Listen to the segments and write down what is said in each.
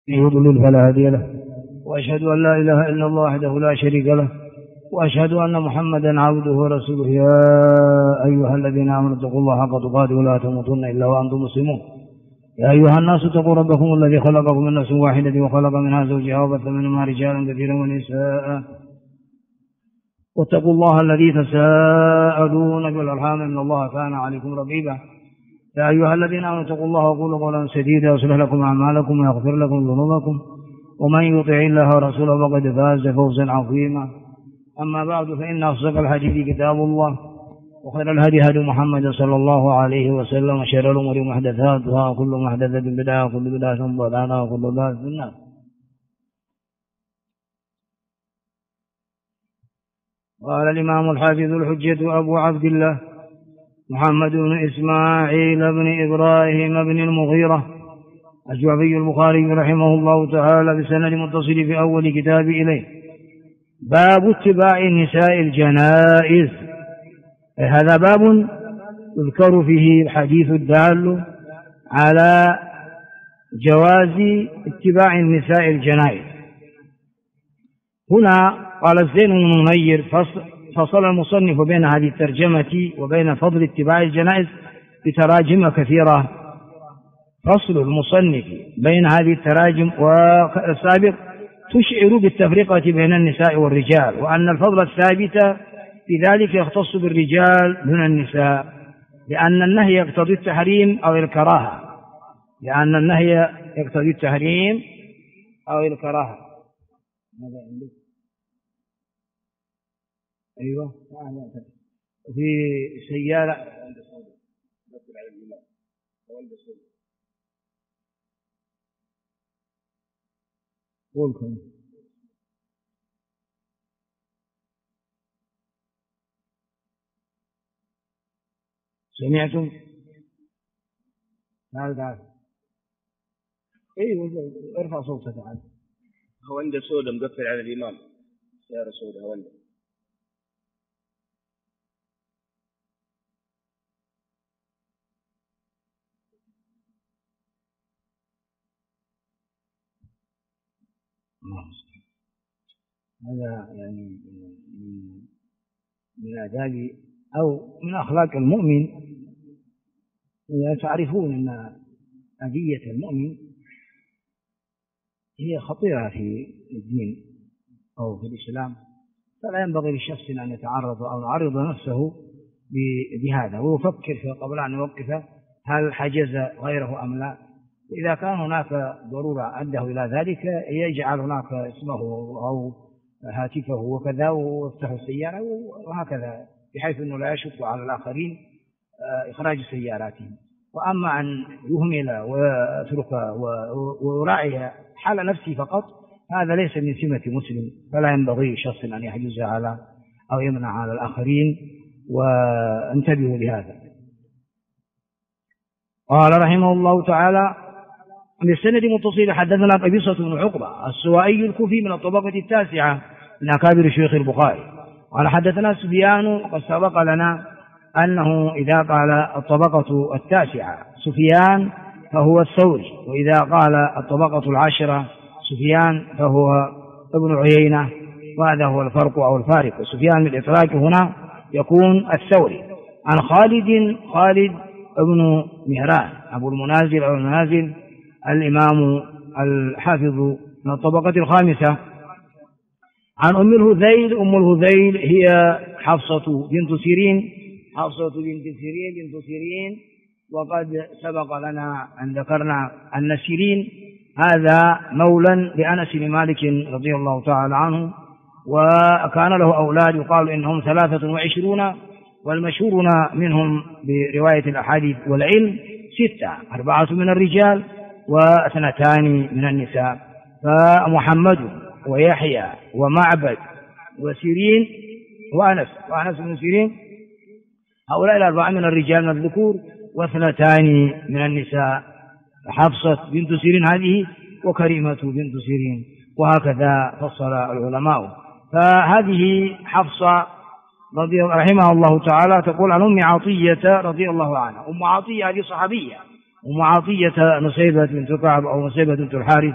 يضلل فلا هادي له، وأشهد أن لا إله إلا الله وحده لا شريك له، وأشهد أن محمدا عبده ورسوله. يا أيها الذين آمنوا اتقوا الله حق تقاته ولا تموتن إلا وأنتم مسلمون. يا أيها الناس اتقوا ربكم الذي خلقكم من نفس واحدة وخلق منها زوجها وبث منهما رجالا كثيرا ونساء، واتقوا الله الذي تساءلون بالأرحام إن الله كان عليكم رقيبا. يا أيها الذين آمنوا اتقوا الله وقولوا قولا سديدا يصلح لكم أعمالكم ويغفر لكم ذنوبكم، ومن يطع الله ورسوله فقد فاز فوزا عظيما. أما بعد، فإن أصدق الحديث كتاب الله، وخير الهدي هدي محمد صلى الله عليه وسلم، وشر الأمور محدثاتها، وكل محدثة بدعة، وكل بدعة ضلالة، وكل ضلالة في النار. قال الإمام الحافظ الحجة أبو عبد الله محمد بن إسماعيل بن إبراهيم بن المغيرة الجعفي البخاري رحمه الله تعالى بسند متصل في أول كتاب إليه: باب اتباع نساء الجنائز. هذا باب يذكر فيه الحديث الدال على جواز اتباع النساء الجنائز. هنا قال الزين بن منير: فصل المصنف بين هذه الترجمة وبين فضل اتباع الجنائز بتراجم كثيرة. فصل المصنف بين هذه التراجم والسابق تشعر بالتفرقة بين النساء والرجال، وأن الفضل الثابت في ذلك يختص بالرجال دون النساء، لأن النهي يقتضي التحريم أو الكراهة. لأن النهي يقتضي التحريم أو الكراهة. ماذا عندك؟ أيوة، في سيارة قولكم سمعتم؟ تعال ايوه ارفع صوتك. تعال. هوندا سوداء مقفل على الإمام، سيارة سوداء هوندا. هذا يعني من آداب أو من أخلاق المؤمن. تعرفون أن أذية المؤمن هي خطيرة في الدين أو في الإسلام، فلا ينبغي لشخص أن يتعرض أو يعرض نفسه بهذا ويفكر قبل أن يوقف هل حجز غيره أم لا. إذا كان هناك ضرورة أداه إلى ذلك يجعل هناك اسمه أو هاتفه وكذا ويفتح السيارة وهكذا، بحيث أنه لا يشق على الآخرين إخراج سياراتهم. وأما أن يهمل ويترك ويراعي حال نفسه فقط، هذا ليس من سمة مسلم، فلا ينبغي شخص أن يحجز على أو يمنع على الآخرين، وانتبهوا لهذا. قال رحمه الله تعالى: بالسند متصل حدثنا قبيصة بن عقبة السوائي الكوفي من الطبقة التاسعة من أكابر شيوخ البخاري. قال حدثنا سفيان، وقد سبق لنا أنه إذا قال الطبقة التاسعة سفيان فهو الثوري، وإذا قال الطبقة العاشرة سفيان فهو ابن عيينة، وهذا هو الفرق أو الفارق. وسفيان بالإطلاق هنا يكون الثوري. عن خالد ابن مهران أبو المنازل أو المنازل الإمام الحافظ من الطبقة الخامسة. عن أم الهذيل هي حفصة بنت سيرين، وقد سبق لنا أن ذكرنا أن سيرين هذا مولى لأنس بن مالك رضي الله تعالى عنه، وكان له أولاد يقال إنهم 23، والمشهورون منهم برواية الأحاديث والعلم 6، 4 من الرجال و2 من النساء. فمحمد ويحيى ومعبد وسيرين وأنس بن سيرين، هؤلاء 4 من الرجال من الذكور و2 من النساء، حفصة بنت سيرين هذه وكريمة بنت سيرين، وهكذا فصل العلماء. فهذه حفصة رحمها الله تعالى تقول عن أم عطية رضي الله عنها. أم عطية هذه صحابية، أم عطية نسيبة بنت كعب أو نسيبة بنت الحارث،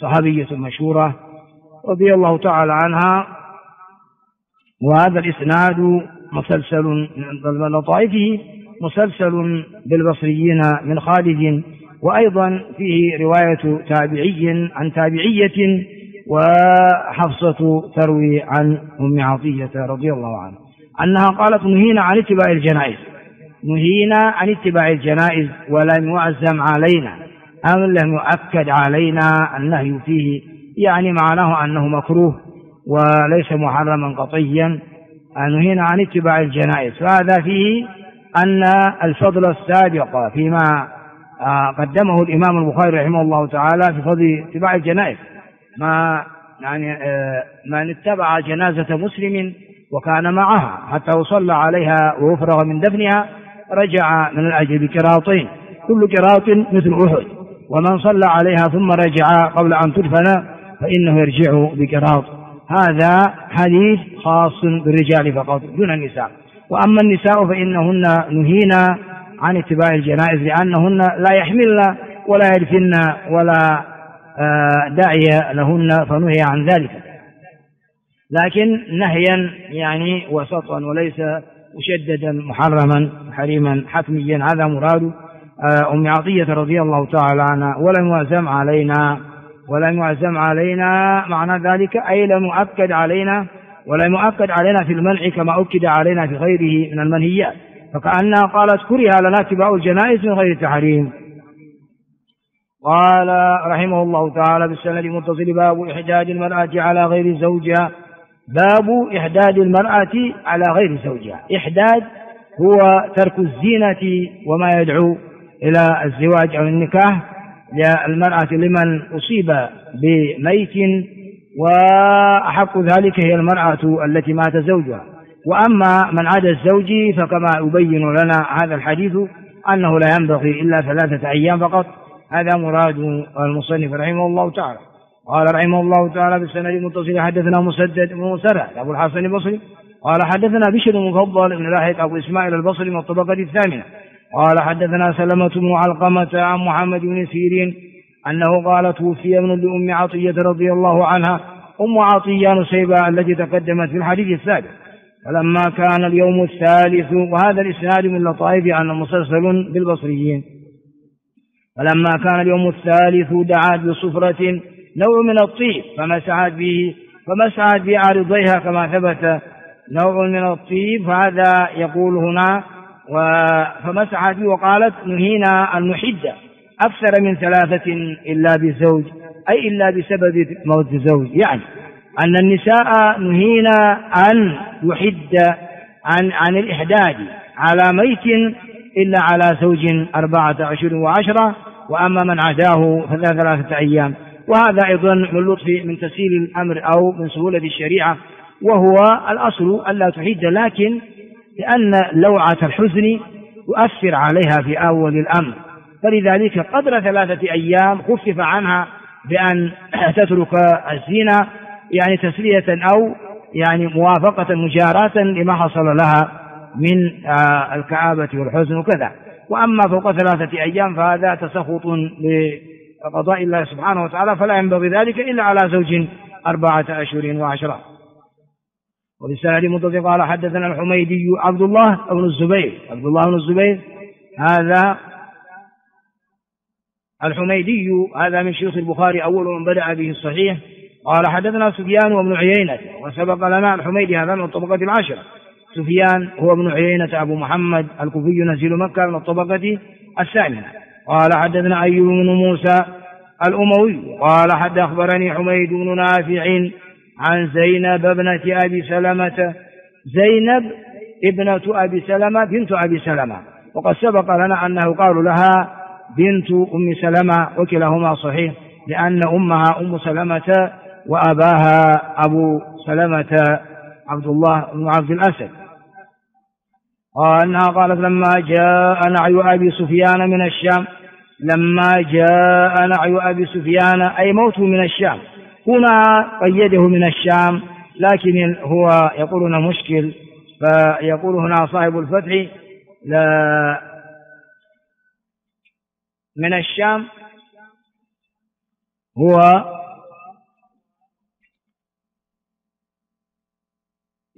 صحابية مشهورة رضي الله تعالى عنها. وهذا الإسناد مسلسل من لطائفه مسلسل بالبصريين من خالد، وأيضا فيه رواية تابعي عن تابعية، وحفصة تروي عن أم عطية رضي الله عنها أنها قالت نهينا عن اتباع الجنائز، نهينا عن اتباع الجنائز ولم يعزم علينا أم لم يؤكد علينا النهي فيه، يعني معناه أنه مكروه وليس محرما قطعيا. نهينا عن اتباع الجنائز، فهذا فيه أن الفضل السابق فيما قدمه الإمام البخاري رحمه الله تعالى في فضل اتباع الجنائز، ما يعني من اتبع جنازة مسلم وكان معها حتى يصلى عليها ويفرغ من دفنها رجع من الأجر بقراطين، كل قراط مثل أحد، ومن صلى عليها ثم رجع قبل أن تدفن فإنه يرجع بقراط. هذا حديث خاص بالرجال فقط دون النساء. وأما النساء فإنهن نهينا عن اتباع الجنائز لأنهن لا يحملن ولا يدفن ولا داعي لهن فنهي عن ذلك، لكن نهيا يعني وسطا وليس مشددا محرما حريما حتميا. هذا مراد أم عطية رضي الله تعالى عنها. ولم يعزم علينا معنى ذلك أي لم يؤكد علينا، ولم يؤكد علينا في المنع كما أكد علينا في غيره من المنهيات، فكأنها قالت كره لنا اتباع الجنائز من غير تحريم. قال رحمه الله تعالى بالسند المتصل باب إحداد المرأة على غير زوجها. باب إحداد المرأة على غير زوجها. إحداد هو ترك الزينة وما يدعو إلى الزواج أو النكاح للمرأة لمن أصيب بميت، وأحق ذلك هي المرأة التي مات زوجها. وأما من عدا الزوج فكما يبين لنا هذا الحديث أنه لا ينبغي إلا 3 أيام فقط. هذا مراد المصنف رحمه الله تعالى. قال رحمه الله تعالى بالسند المتصل حدثنا مسدد بن مسرع أبو الحسن البصري قال حدثنا بشر المفضل بن لاحق أبو إسماعيل البصري من الطبقة الثامنة قال حدثنا سلمة بن علقمة عن محمد بن سيرين أنه قال توفي ابن لأم عطية رضي الله عنها أم عطية نسيبة التي تقدمت في الحديث السابق. فلما كان اليوم الثالث، وهذا الإسناد من لطائف أنه مسلسل بالبصريين، فلما كان اليوم الثالث دعات بصفرة نوع من الطيب فمسحت بعارضيها كما ثبت نوع من الطيب، فهذا يقول هنا فمسحت به وقالت نهينا أن نحد أكثر من 3 إلا بزوج، أي إلا بسبب موت الزوج، يعني أن النساء نهينا أن يحد عن الإحداد على ميت إلا على زوج 4 أشهر و10، وأما من عداه ف3 أيام. وهذا أيضا من لطف من تسهيل الأمر أو من سهولة الشريعة، وهو الأصل ألا تحد، لكن لأن لوعة الحزن تؤثر عليها في أول الأمر، فلذلك قدر 3 أيام خفف عنها بأن تترك الزينة، يعني تسلية أو يعني موافقة مجاراة لما حصل لها من الكآبة والحزن وكذا. وأما فوق 3 أيام فهذا تسخط لقضاء الله سبحانه وتعالى، فلا ينبغي ذلك إلا على زوج 4 أشهر و10. وبالسند المتصل قال حدثنا الحميدي عبد الله بن الزبير هذا الحميدي هذا من شيوخ البخاري أول من بدأ به الصحيح. قال حدثنا سفيان وابن عيينة، وسبق لنا الحميدي هذا من الطبقة 10. سفيان هو ابن عيينة أبو محمد الكوفي نزيل مكة من الطبقة 8. قال حدثنا أيوب بن موسى الأموي قال حد أخبرني حميد بن نافع عن زينب ابنة أبي سلمة، زينب ابنة أبي سلمة بنت أبي سلمة، وقد سبق لنا أنه قال لها بنت أم سلمة، وكلاهما صحيح لأن أمها أم سلمة وأباها أبو سلمة عبد الله بن عبد الأسد. أنها قالت لما جاء نعي أبي سفيان من الشام، لما جاء نعي أبي سفيان أي موته من الشام، هنا قيده من الشام، لكن هو يقول هنا مشكل، فيقول هنا صاحب الفتح لا من الشام هو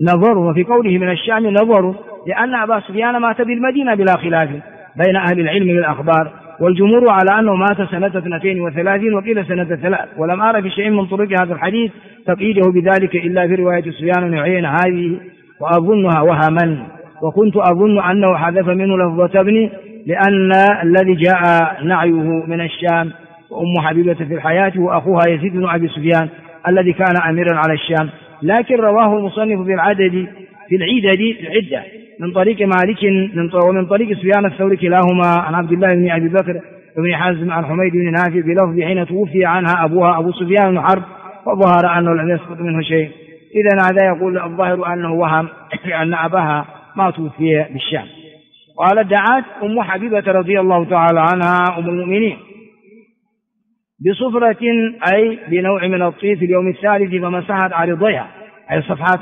نظر، وفي قوله من الشام نظر لأن أبا سفيان مات بالمدينة بلا خلاف بين أهل العلم بالأخبار، والجمهور على أنه مات سنة 32 وقيل سنة 3، ولم أرى في شيء من طرق هذا الحديث تقييده بذلك إلا في رواية سفيان بن عيينة هذه، وأظنها وهما، وكنت أظن أنه حذف منه لفظة ابن، لأن الذي جاء نعيه من الشام وأم حبيبة في الحياة وأخوها يزيد بن أبي سفيان الذي كان أميرا على الشام، لكن رواه المصنف في العدد في العدة من طريق مالك ومن طريق سفيان الثوري كلاهما عن عبد الله بن أبي بكر بن حزم عن حميد بن نافع بلفظ حين توفي عنها أبوها أبو سفيان بن حرب وظهر أنه لم يسقط منه شيء. إذن هذا يقول الظاهر أنه وهم لأن أباها ما توفي بالشام. قال دعت أم حبيبة رضي الله تعالى عنها أم المؤمنين بصفرة أي بنوع من الطيب في اليوم الثالث فمسحت عرضيها أي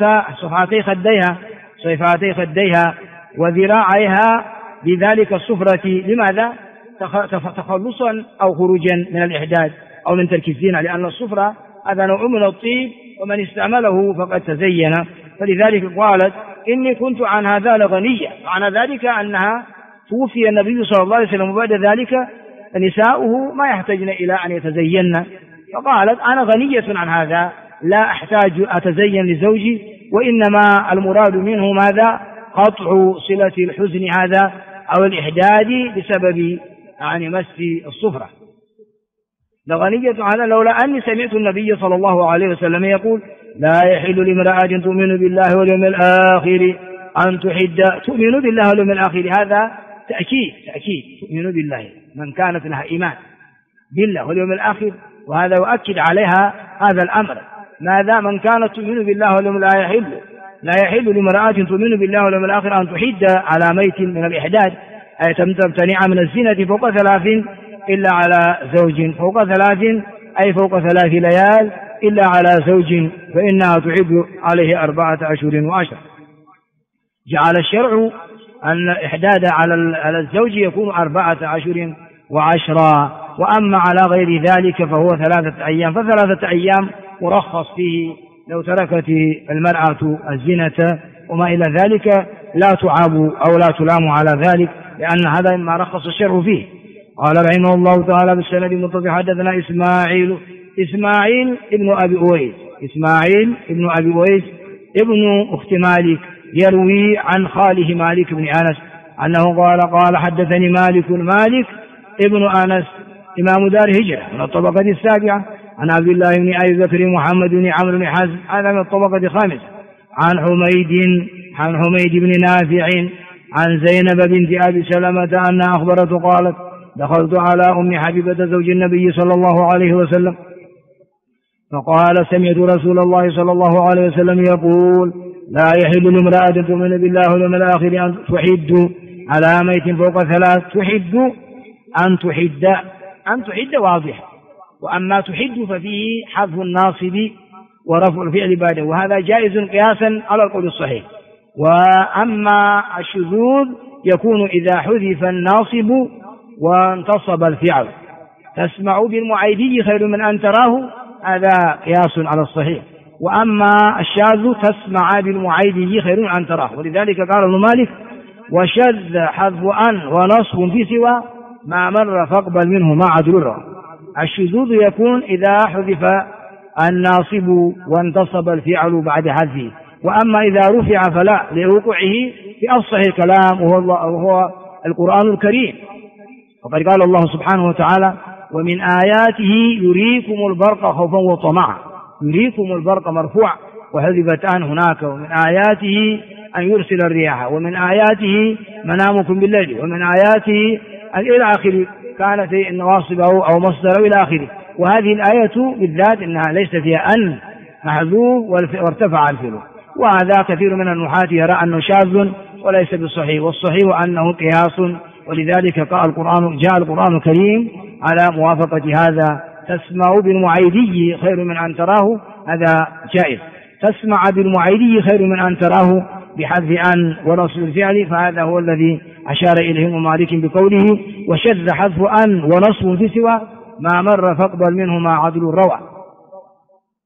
صفحتي خديها وذراعيها بذلك الصفرة. لماذا؟ تخلصا أو خروجا من الإحداث أو من ترك الزينة، لأن الصفرة هذا نوع من الطيب ومن استعمله فقد تزين، فلذلك قالت إني كنت عن هذا لغنية، معنى ذلك أنها توفي النبي صلى الله عليه وسلم وبعد ذلك نساؤه ما يحتاجن إلى أن يتزين، فقالت أنا غنية عن هذا لا أحتاج أتزين لزوجي، وإنما المراد منه ماذا؟ قطع صلة الحزن هذا أو الإحداد بسبب مس الصفرة. لغنية هذا لولا أني سمعت النبي صلى الله عليه وسلم يقول لا يحل لامرأة تؤمن بالله واليوم الآخر أن تحد. تؤمن بالله واليوم الآخر هذا تأكيد تؤمن بالله من كانت لها إيمان بالله واليوم الآخر، وهذا يؤكد عليها هذا الأمر. ماذا؟ من كانت تؤمن بالله واليوم الآخر لا يحل لامرأة تؤمن بالله واليوم الآخر أن تحد على ميت من الإحداد، أي تمتنع من الزينة فوق 3 إلا على زوج، فوق 3 أي فوق 3 ليال إلا على زوج، فإنها تعد عليه 4 أشهر و10. جعل الشرع أن الإحداد على الزوج يكون 4 أشهر و10، وأما على غير ذلك فهو 3 أيام، ف3 أيام مرخص فيه لو تركت المرأة الزينة وما إلى ذلك لا تعاب أو لا تلام على ذلك، لأن هذا ما رخص الشرع فيه. قال رحمه الله تعالى بالسند المتصل حدثنا إسماعيل ابن أبي أويس ابن أخت مالك يروي عن خاله مالك بن أنس أنه قال حدثني مالك ابن أنس إمام دار هجرة من الطبقة السابعة عن عبد الله بن أبي بكر محمد بن عمرو بن حزم هذا من الطبقة الخامسة عن حميد بن نافع عن زينب بنت أبي سلمة أنها أخبرته قالت دخلت على أم حبيبة زوج النبي صلى الله عليه وسلم فقال سمعت رسول الله صلى الله عليه وسلم يقول لا يحل لامرأة تؤمن بالله واليوم الآخر أن تحد على ميت فوق 3. تحد أن تحد واضح، وأما تحد ففيه حذف الناصب ورفع الفعل بعده، وهذا جائز قياسا على القول الصحيح. وأما الشذوذ يكون إذا حذف الناصب وانتصب الفعل. تسمع بالمعيدي خير من أن تراه، هذا قياس على الصحيح. وأما الشاذ تسمع بالمعيدي خير من أن تراه، ولذلك قال ابن مالك وشذ حذف أن ونصب في سوى ما مر فاقبل منه ما عدل. الشذوذ يكون إذا حذف الناصب وانتصب الفعل بعد حذفه، وأما إذا رفع فلا لوقوعه في أفصح الكلام وهو القرآن الكريم. وقد قال الله سبحانه وتعالى ومن آياته يريكم البرق خوفا وطمعا. يريكم البرق مرفوع وحذفت أن هناك. ومن آياته أن يرسل الرياح، ومن آياته منامكم بالليل، ومن آياته إلى آخر كانت النواصب أو مصدر إلى آخره. وهذه الآية بالذات إنها ليس فيها أن محذوف وارتفع الفعل، وهذا كثير من النحاة يرى أنه شاذ وليس بالصحيح، والصحيح أنه قياس، ولذلك جاء القرآن الكريم على موافقة هذا. تسمع بالمعيدي خير من أن تراه، هذا جائز. تسمع بالمعيدي خير من أن تراه بحذف أن ونصب الفعل، فهذا هو الذي أشار إليه مالك بقوله وشذ حذف أن ونصب في سوى ما مر فاقبل منه ما عدل الروى.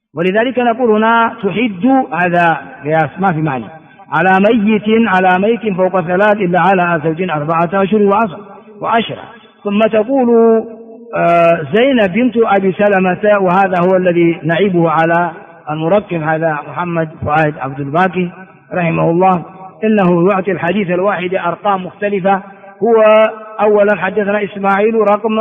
ولذلك نقول هنا تحد، هذا قياس ما في معنى، على ميت فوق 3 إلا على زوج 4 أشهر و10. ثم تقول زينب بنت أبي سلمة، وهذا هو الذي نعيبه على المركب هذا محمد فؤاد عبد الباقي رحمه الله، إنه يعطي الحديث الواحد أرقام مختلفة. هو أولا حدثنا إسماعيل رقم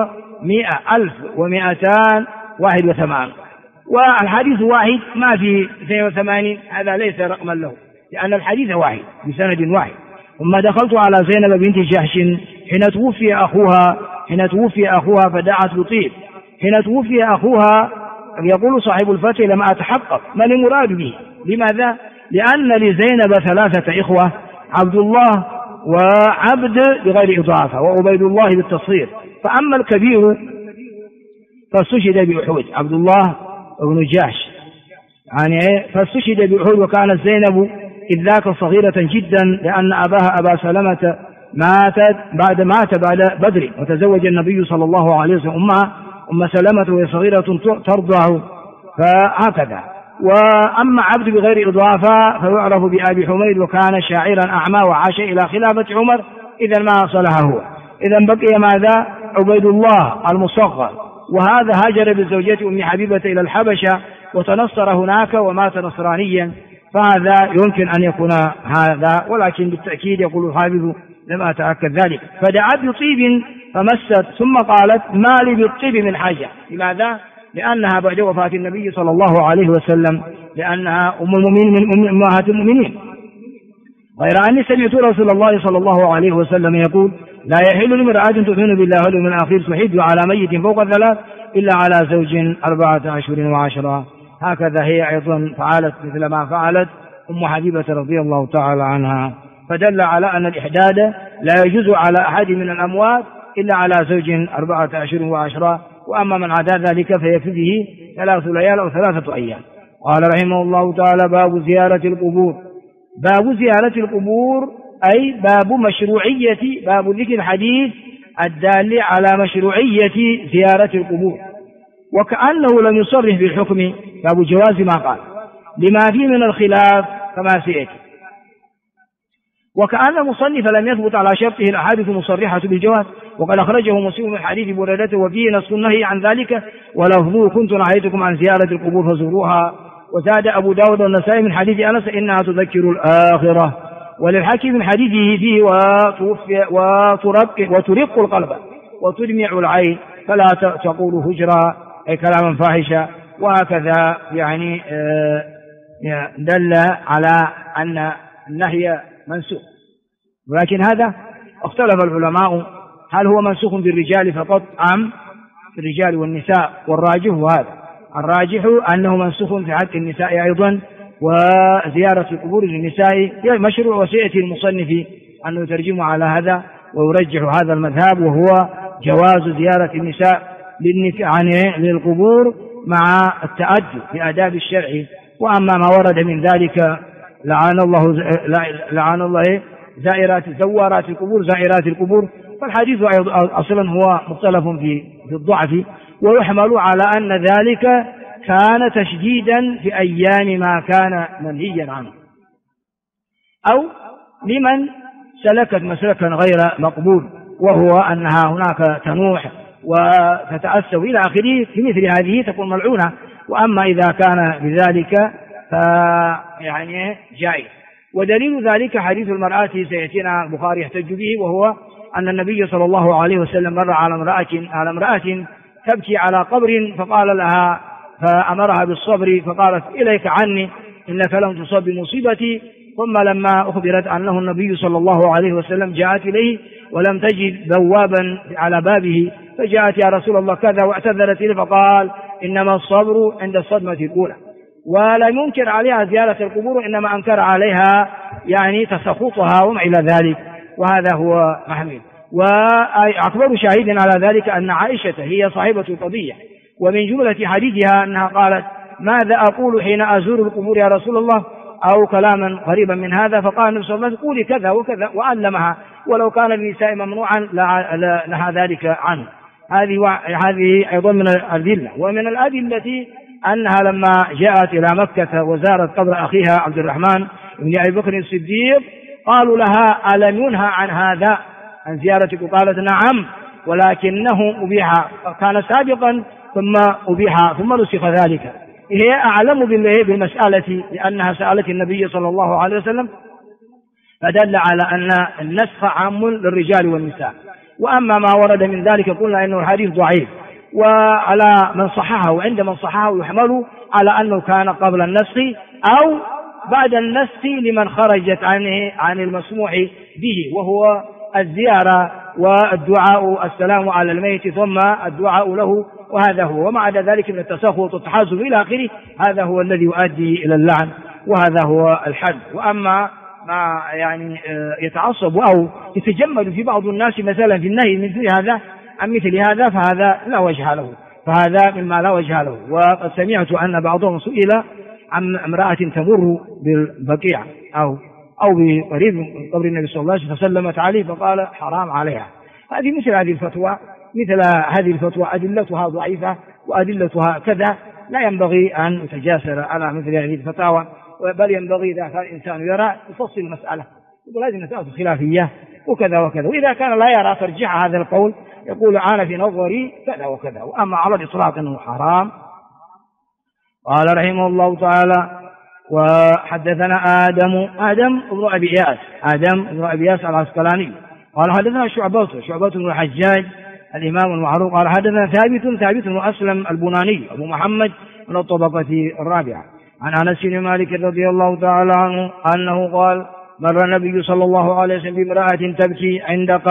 100,281، والحديث واحد ما في 82، هذا ليس رقما له لأن الحديث واحد بسند واحد. ثم دخلت على زينب بنت جحش حين توفي أخوها فدعت بطيب. حين توفي أخوها يقول صاحب الفتح لم أتحقق ما المراد به. لماذا؟ لأن لزينب 3 إخوة، عبد الله وعبد بغير إضافة وعبيد الله بالتصغير، فأما الكبير فاستشهد بأحد عبد الله بن جحش فاستشهد بأحد، وكانت زينب إذ ذاك صغيرة جدا لأن أباها أبا سلمة مات بعد بدر، وتزوج النبي صلى الله عليه وسلم أم سلمة وهي صغيرة ترضعه، فهكذا. وأما عبد بغير إضافة فيعرف بأبي حميد، وكان شاعرا أعمى وعاش إلى خلافة عمر، إذا ما صلها هو. إذا بقي ماذا؟ عبيد الله المصغر، وهذا هاجر بزوجة أم حبيبة إلى الحبشة وتنصر هناك ومات نصرانيا، فهذا يمكن أن يكون هذا، ولكن بالتأكيد يقول الحافظ لم أتأكد ذلك. فدعت بطيب فمست ثم قالت ما لي بالطيب من حاجة. لماذا؟ لأنها بعد وفاة النبي صلى الله عليه وسلم، لأنها أم المؤمنين من أمهات المؤمنين. غير أني سمعت رسول الله صلى الله عليه وسلم يقول لا يحل لامرأة تؤمن بالله واليوم الآخر تحد على ميت فوق 3 إلا على زوج 4 أشهر و10. هكذا هي أيضا فعلت مثل ما فعلت أم حبيبة رضي الله تعالى عنها، فدل على أن الإحداد لا يجوز على أحد من الأموات إلا على زوج 4 أشهر و10، وأما من عدا ذلك فيكفيه 3 ليال أو 3 أيام. قال رحمه الله تعالى باب زيارة القبور. باب زيارة القبور أي باب ذكر الحديث الدال على مشروعية زيارة القبور، وكأنه لم يصرح بالحكم، باب جواز ما قال لما فيه من الخلاف كما سيأتي. وكأن المصنف لم يثبت على شرطه الأحاديث المصرحة بالجواز، وقد أخرجه مسلم من حديث بريدة وفيه نص النهي عن ذلك، ولفظه كنت نهيتكم عن زيارة القبور فزوروها. وزاد أبو داود والنسائي من حديث أنس إنها تذكر الآخرة، وللحكي من حديثه فيه وترق القلب وتدمع العين فلا تقول هجرا أي كلاما فاحشا. وهكذا دل على أن النهي منسوخ، ولكن هذا اختلف العلماء هل هو منسوخ بالرجال فقط أم بالرجال والنساء، والراجح هذا، الراجح أنه منسوخ في حق النساء أيضا، وزيارة القبور للنساء مشروع، وسيأتي المصنف أنه يترجم على هذا ويرجح هذا المذهب، وهو جواز زيارة النساء للقبور مع التأدب بآداب الشرع. وأما ما ورد من ذلك لعن الله زوارات القبور زائرات القبور، فالحديث أصلا هو مختلف في الضعف، ويحمل على أن ذلك كان تشديدا في أيام ما كان منهيا عنه، أو لمن سلكت مسلكا غير مقبول، وهو أنها هناك تنوح وتتأسى إلى آخره، في مثل هذه تكون ملعونة. وأما إذا كان بذلك جائز. ودليل ذلك حديث المرأة سيأتينا البخاري يحتج به، وهو أن النبي صلى الله عليه وسلم مر على امرأة تبكي على قبر فقال لها فأمرها بالصبر، فقالت إليك عني إنك لم تصب بمصيبتي. ثم لما أخبرت أنه النبي صلى الله عليه وسلم جاءت إليه ولم تجد بوابا على بابه، فجاءت يا رسول الله كذا واعتذرت إليه، فقال إنما الصبر عند الصدمة الأولى. ولا ينكر عليها زيارة القبور، إنما أنكر عليها تسخطها وما إلى ذلك، وهذا هو محمد. وأكبر شاهد على ذلك أن عائشة هي صاحبة القضية، ومن جملة حديثها أنها قالت ماذا أقول حين أزور القبور يا رسول الله، أو كلاما قريبا من هذا، فقال النبي صلى الله عليه وسلم قولي كذا وكذا وعلمها، ولو كان النساء ممنوعا لها ذلك عنه. هذه أيضا من الأدلة. ومن الأدلة أنها لما جاءت إلى مكة وزارت قبر أخيها عبد الرحمن بن أبي بكر الصديق قالوا لها ألم ينهى عن هذا، عن زيارتك؟ قالت نعم، ولكنه أبيح، كان سابقا ثم أبيح ثم نسخ ذلك. هي أعلم بالمسألة لأنها سألت النبي صلى الله عليه وسلم، فدل على أن النسخ عام للرجال والنساء. وأما ما ورد من ذلك قلنا إنه الحديث ضعيف، وعلى من صححه وعند من صححه يحمل على أنه كان قبل النسخ أو بعد النسخ لمن خرجت عن المسموح به، وهو الزيارة والدعاء، السلام على الميت ثم الدعاء له، وهذا هو. ومع ذلك من التسخط والتحازب إلى آخره، هذا هو الذي يؤدي إلى اللعن، وهذا هو الحد. وأما ما يعني يتعصب أو يتجمد في بعض الناس مثلا في النهي من مثل هذا عن مثل هذا، فهذا لا وجه له، فهذا مما لا وجه له. وقد سمعت أن بعضهم سئل عن امرأة تمر بالبقيع أو بقريب من قبر النبي صلى الله عليه وسلم فسلمت عليه فقال حرام عليها. هذه مثل هذه الفتوى أدلتها ضعيفة وأدلتها كذا، لا ينبغي أن يتجاسر على مثل هذه الفتاوى، بل ينبغي إذا كان الإنسان يرى يفصل المسألة، يقول هذه مسألة خلافية وكذا وكذا، وإذا كان لا يرى ترجيح هذا القول يقول أنا في نظري كذا وكذا. وأما على الإطلاق أنه حرام. قال رحمه الله تعالى وحدثنا آدم بن أبي إياس العسقلاني قال حدثنا شعبة بن الحجاج الإمام المعروف قال حدثنا ثابت بن أسلم البناني أبو محمد من الطبقة الرابعة عن أنس بن مالك رضي الله تعالى عنه أنه قال مر النبي صلى الله عليه وسلم بامرأة تبكي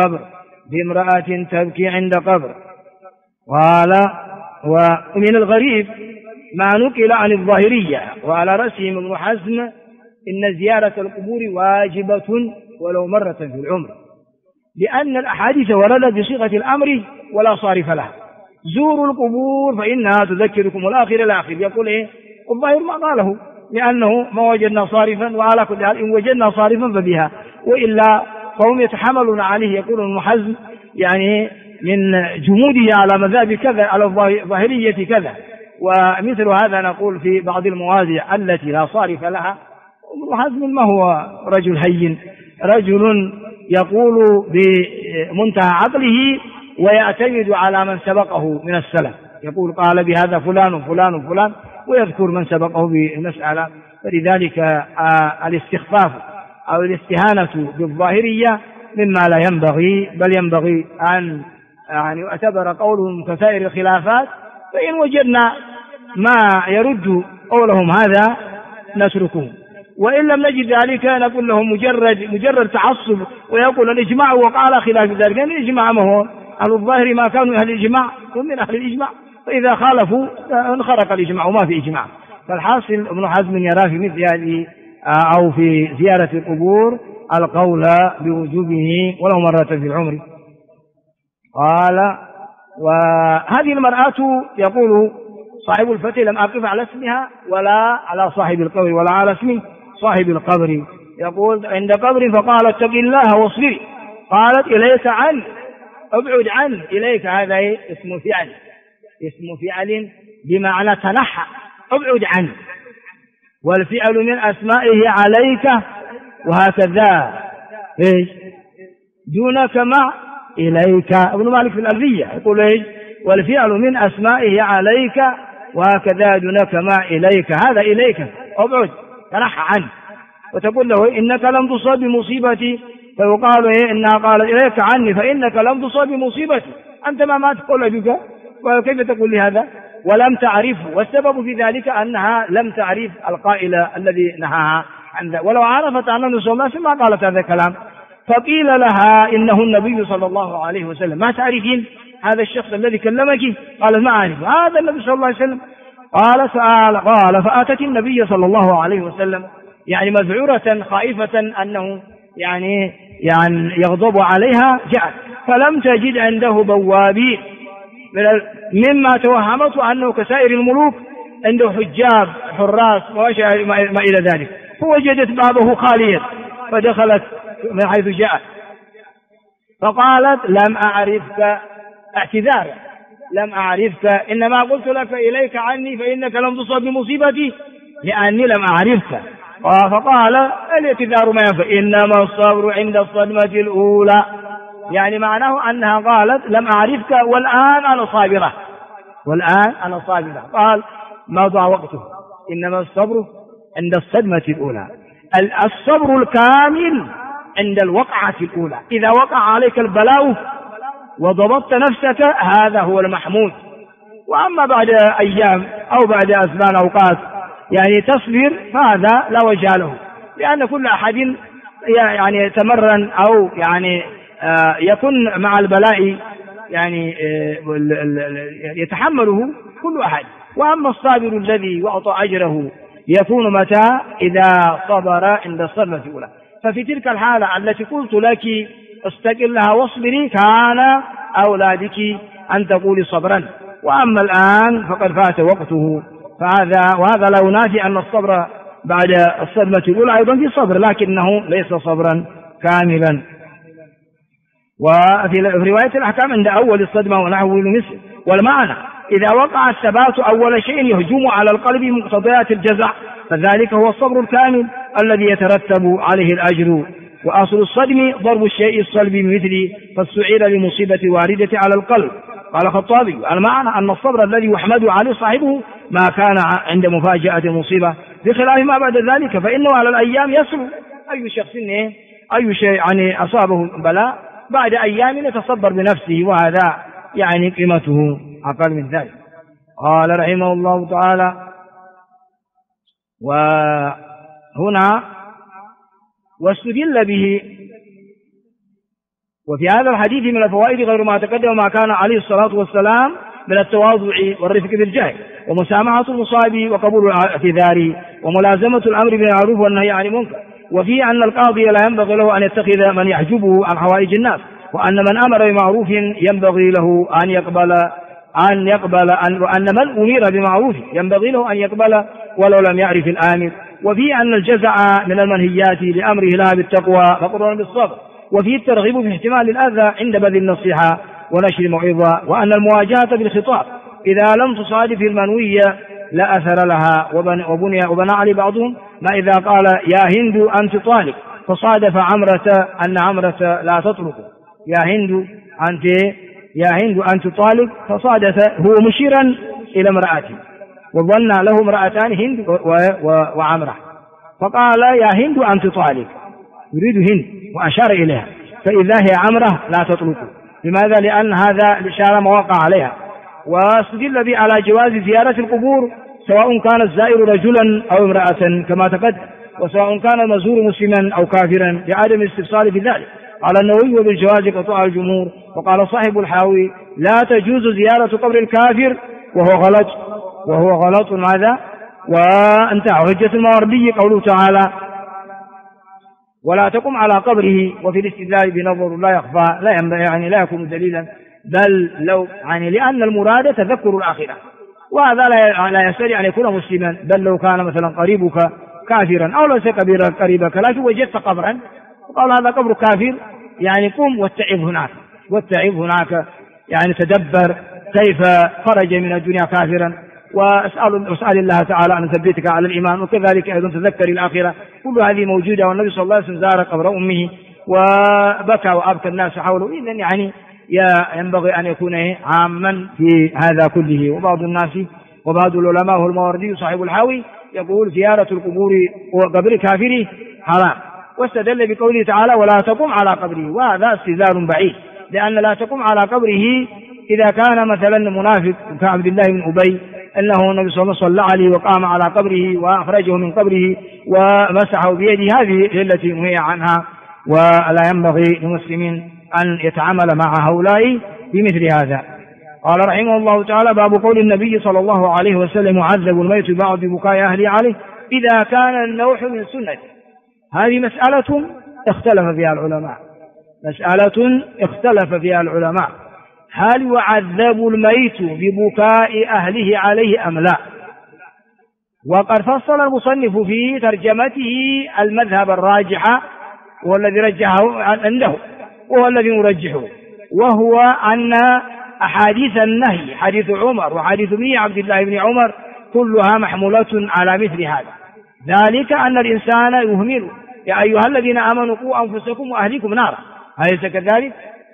عند قبر قال ومن الغريب ما نقل عن الظاهرية وعلى رأسهم ابن حزم إن زيارة القبور واجبة ولو مرة في العمر، لأن الأحاديث وردت بصيغة الأمر ولا صارف لها. زوروا القبور فإنها تذكركم الآخر. يقول الظاهر ما قاله، لأنه ما وجدنا صارفا، وعلى كل حال إن وجدنا صارفا فبها، وإلا فهم يتحملون عليه. يقول ابن حزم يعني من جموده على مذهب كذا، على الظاهرية كذا، ومثل هذا نقول في بعض المواضع التي لا صارف لها. ابن حزم ما هو رجل هين، رجل يقول بمنتهى عقله ويعتمد على من سبقه من السلف، يقول قال بهذا فلان ويذكر من سبقه بالمسألة. فلذلك الاستخفاف أو الاستهانة بالظاهرية مما لا ينبغي، بل ينبغي أن يعني يعتبر قولهم كسائر الخلافات، فإن وجدنا ما يرد قولهم هذا نتركه، وإن لم نجد ذلك نقول لهم مجرد تعصب ويقول الإجماع وقال خلاف ذلك. يعني الإجماع ما هو أهل الظاهر ما كانوا أهل الإجماع ومن أهل الإجماع، فإذا خالفوا انخرق الإجماع وما في إجماع. فالحاصل ابن حزم يرى في مثل هذه أو في زيارة القبور القول بوجوبه ولو مرة في العمر. قال وهذه المرأة يقول صاحب الفتح لم أقف على اسمها ولا على صاحب القبر ولا على اسم صاحب القبر، يقول عند قبر فقالت اتق الله واصبري، قالت إليك عنه ابعد عنه، إليك هذا اسم فعل بمعنى تنحى، ابعد عنه، والفعل من أسمائه عليك وهكذا دونك مع إليك. ابن مالك في الألفية يقول والفعل من أسمائه عليك وهكذا دونك مع إليك، هذا إليك ابعد تنحى عنه. وتقول له إنك لم تصاب بمصيبتي، فيقال إنها قالت إليك عني فإنك لم تصاب بمصيبتي، أنت ما تقول بك، وكيف تقول لي هذا ولم تعرفه؟ والسبب في ذلك أنها لم تعرف القائل الذي نهاها عن ذلك، ولو عرفت أن النبي صلى الله عليه وسلم ما قالت هذا الكلام. فقيل لها إنه النبي صلى الله عليه وسلم، ما تعرفين هذا الشخص الذي كلمك؟ قالت ما أعرف، هذا النبي صلى الله عليه وسلم. قال فأتت النبي صلى الله عليه وسلم يعني مذعورة خائفة أنه يعني يغضب عليها، جاءت فلم تجد عنده بوابين مما توهمته أنه كسائر الملوك عنده حجاب حراس ما إلى ذلك، فوجدت بابه خاليا فدخلت من حيث جاءت، فقالت لم أعرفك اعتذارا، لم أعرفك، إنما قلت لك إليك عني فإنك لم تصب بمصيبتي لأني لم أعرفك. فقال الاعتذار ما ينفع، إنما الصبر عند الصدمة الأولى، يعني معناه أنها قالت لم أعرفك والآن أنا صابرة، والآن أنا صابرة. قال مضى وقته، إنما الصبر عند الصدمة الأولى. الصبر الكامل عند الوقعة الأولى، إذا وقع عليك البلاء وضبطت نفسك هذا هو المحمود. وأما بعد أيام أو بعد أزمان أوقات يعني تصبر فهذا لا وجه له، لأن كل أحد يعني يتمرن أو يعني يكون مع البلاء يعني يتحمله كل أحد. وأما الصابر الذي يعطى أجره يكون متى؟ إذا صبر عند الصدمة الأولى. ففي تلك الحالة التي قلت لك استقل لها واصبري كان أولى بك أن تقولي صبرا، وأما الآن فقد فات وقته، وهذا لا ينافي أن الصبر بعد الصدمة الأولى أيضا في صبر، لكنه ليس صبرا كاملا. وفي رواية الأحكام عند أول الصدمة ونحو مثل. والمعنى إذا وقع الثبات أول شيء يهجم على القلب مقتضيات الجزع فذلك هو الصبر الكامل الذي يترتب عليه الأجر. وأصل الصدم ضرب الشيء الصلب بمثله، فاستعير لمصيبة واردة على القلب. قال الخطابي المعنى أن الصبر الذي يحمد عليه صاحبه ما كان عند مفاجأة المصيبة، بخلاف ما بعد ذلك فإنه على الأيام يصل. أي شخص أي شيء يعني أصابه بلاء بعد أيام يتصبر بنفسه، وهذا يعني قيمته أقل من ذلك. قال رحمه الله تعالى: وهنا واستدل به. وفي هذا الحديث من الفوائد غير ما تقدم ما كان عليه الصلاة والسلام من التواضع والرفق بالجهل ومسامحة المصاب وقبول الاعتذار وملازمة الأمر بالمعروف والنهي عن المنكر. وفي أن القاضي لا ينبغي له أن يتخذ من يحجبه عن حوائج الناس، وأن من أمر بمعروف ينبغي له أن يقبل وأن من أمر بمعروف ينبغي له أن يقبل ولو لم يعرف الآمر. وفي أن الجزع من المنهيات لأمره لها بالتقوى فقرن بالصبر. وفي الترغيب في احتمال الأذى عند بذل النصيحة ونشر الموعظة. وأن المواجهة بالخطاب إذا لم تصادف المنوية لا أثر لها. وبنى عليه بعضهم ما إذا قال يا هند أنت طالق فصادف عمرة أن عمرة لا تطلق، يا هند أنت طالق فصادف هو مشيرا إلى امرأته، وظن له امرأتان هند وعمرة، فقال يا هند أنت طالق يريد هند وأشار إليها، فإذا هي عمرة لا تطلق. لماذا؟ لأن هذا الإشارة مواقع عليها. واستدل به على جواز زيارة القبور سواء كان الزائر رجلا أو امرأة كما تقدم، وسواء كان المزور مسلما أو كافرا لعدم الاستفصال في ذلك. قال النووي وبالجواز قطع الجمهور. وقال صاحب الحاوي لا تجوز زيارة قبر الكافر وهو غلط ماذا؟ وانتهى. حجة الماوردي قوله تعالى ولا تقم على قبره، وفي الاستدلال بنظر لا يخفى لا يكون دليلا، بل لو لأن المراد تذكر الآخرة، وهذا لا يستطيع أن يكون مسلما، بل لو كان مثلا قريبك كافرا أو ليس قريبك لكن وجدت قبرا وقال هذا قبر كافر قم واتعظ هناك تدبر كيف خرج من الدنيا كافرا، واسأل الله تعالى أن يثبتك على الإيمان، وكذلك أيضا تذكر الآخرة. كل هذه موجودة. والنبي صلى الله عليه وسلم زار قبر أمه وبكى وأبكى الناس حوله. إذن ينبغي أن يكون عاما في هذا كله. وبعض العلماء والماوردي صاحب الحاوي يقول زيارة القبور وقبر كافر حرام، واستدل بقوله تعالى ولا تقم على قبره، وهذا استدلال بعيد، لأن لا تقم على قبره إذا كان مثلا منافق كعبد الله بن أبي أنه النبي صلى الله عليه وسلم صلى عليه وقام على قبره وأخرجه من قبره ومسحه بيده، هذه التي نهي عنها، ولا ينبغي للمسلمين أن يتعامل مع هؤلاء بمثل هذا. قال رحمه الله تعالى باب قول النبي صلى الله عليه وسلم يعذب الميت بعد بكاء أهله عليه إذا كان النوح من سنة. هذه مسألة اختلف فيها العلماء هل يعذب الميت ببكاء أهله عليه أم لا؟ وقد فصل المصنف في ترجمته المذهب الراجح والذي رجحه عنده وهو الذي نرجحه، وهو أن أحاديث النهي، حديث عمر وحديث ابن عبد الله بن عمر، كلها محمولة على مثل هذا، ذلك أن الإنسان يهمل. يا أيها الذين آمنوا قوا أنفسكم وأهليكم نارا، أليس كذلك؟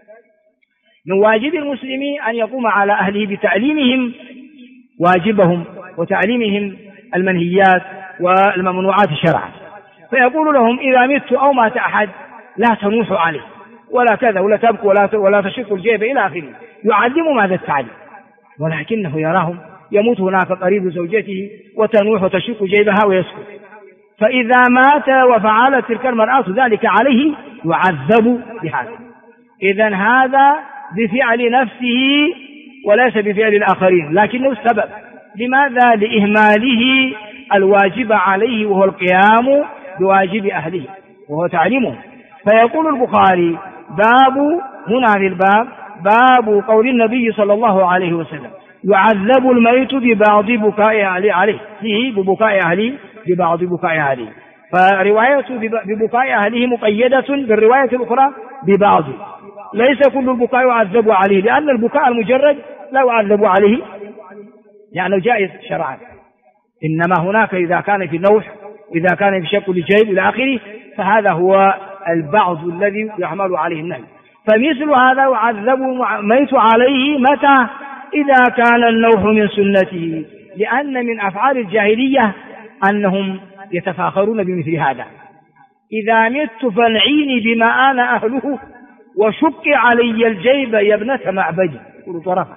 من واجب المسلم أن يقوم على أهله بتعليمهم واجبهم وتعليمهم المنهيات والممنوعات شرعا، فيقول لهم إذا مت أو مات أحد لا تنوحوا عليه ولا كذا ولا تبكوا ولا تشقوا الجيب إلى آخره، يعلمهم هذا التعليم، ولكنه يراهم يموت هناك قريب زوجته وتنوح وتشق جيبها ويسكت، فإذا مات وفعلت تلك المرأة ذلك عليه يعذب بهذا. إذن هذا بفعل نفسه وليس بفعل الآخرين، لكنه السبب. لماذا؟ لإهماله الواجب عليه وهو القيام بواجب أهله وهو تعليمه. فيقول البخاري باب هنا في الباب باب قول النبي صلى الله عليه وسلم يعذب الميت ببعض بكاء عليه، فيه ببكاء أهله ببعض بكاء أهله، فرواية ببكاء أهله مقيدة بالرواية الأخرى ببعض، ليس كل البكاء يعذب عليه، لأن البكاء المجرد لا يعذب عليه يعني جائز شرعا، إنما هناك إذا كان في النوح، إذا كان في شق الجيب إلى آخره، فهذا هو البعض الذي يحمل عليه النهي. فمثل هذا يعذب الميت عليه متى؟ إذا كان النوح من سنته، لأن من أفعال الجاهلية أنهم يتفاخرون بمثل هذا، إذا مت فانعيني بما أنا أهله وشق علي الجيب يا ابنة معبدي، كل طرفا،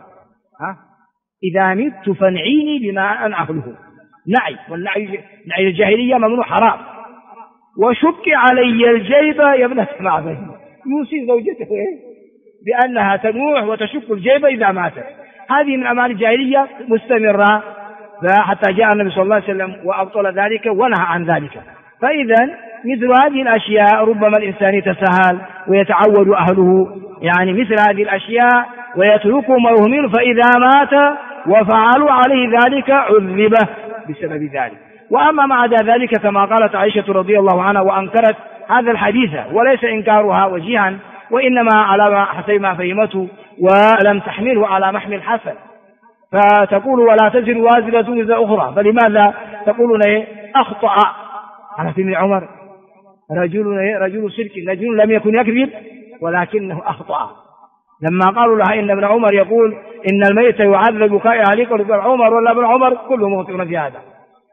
إذا مت فانعيني بما أنا أهله، نعي، والنعي نعي الجاهلية ممنوع حرام، وشق علي الجيب يا ابنة معبدي، يوصي زوجته بأنها تنوح وتشق الجيب إذا ماتت. هذه من أعمال الجاهلية مستمرة، حتى جاء النبي صلى الله عليه وسلم وأبطل ذلك ونهى عن ذلك. فإذا مثل هذه الأشياء ربما الإنسان يتساهل ويتعود أهله يعني مثل هذه الأشياء ويتركهم ويهمل، فإذا مات وفعلوا عليه ذلك عذبه بسبب ذلك. وأما مع ذلك كما قالت عائشة رضي الله عنها وأنكرت هذا الحديث، وليس إنكارها وجيها، وإنما على حسب ما فهمته ولم تحمله على محمل حسن، فتقول ولا تزر وازرة وزر أخرى، فلماذا تقولون أخطأ على ابن عمر رجل شرك، رجل لم يكن يكذب ولكنه أخطأ. لما قالوا لها إن ابن عمر يقول إن الميت يعذب بكاء أهله، ابن عمر ولا ابن عمر كلهم مخطئون في هذا،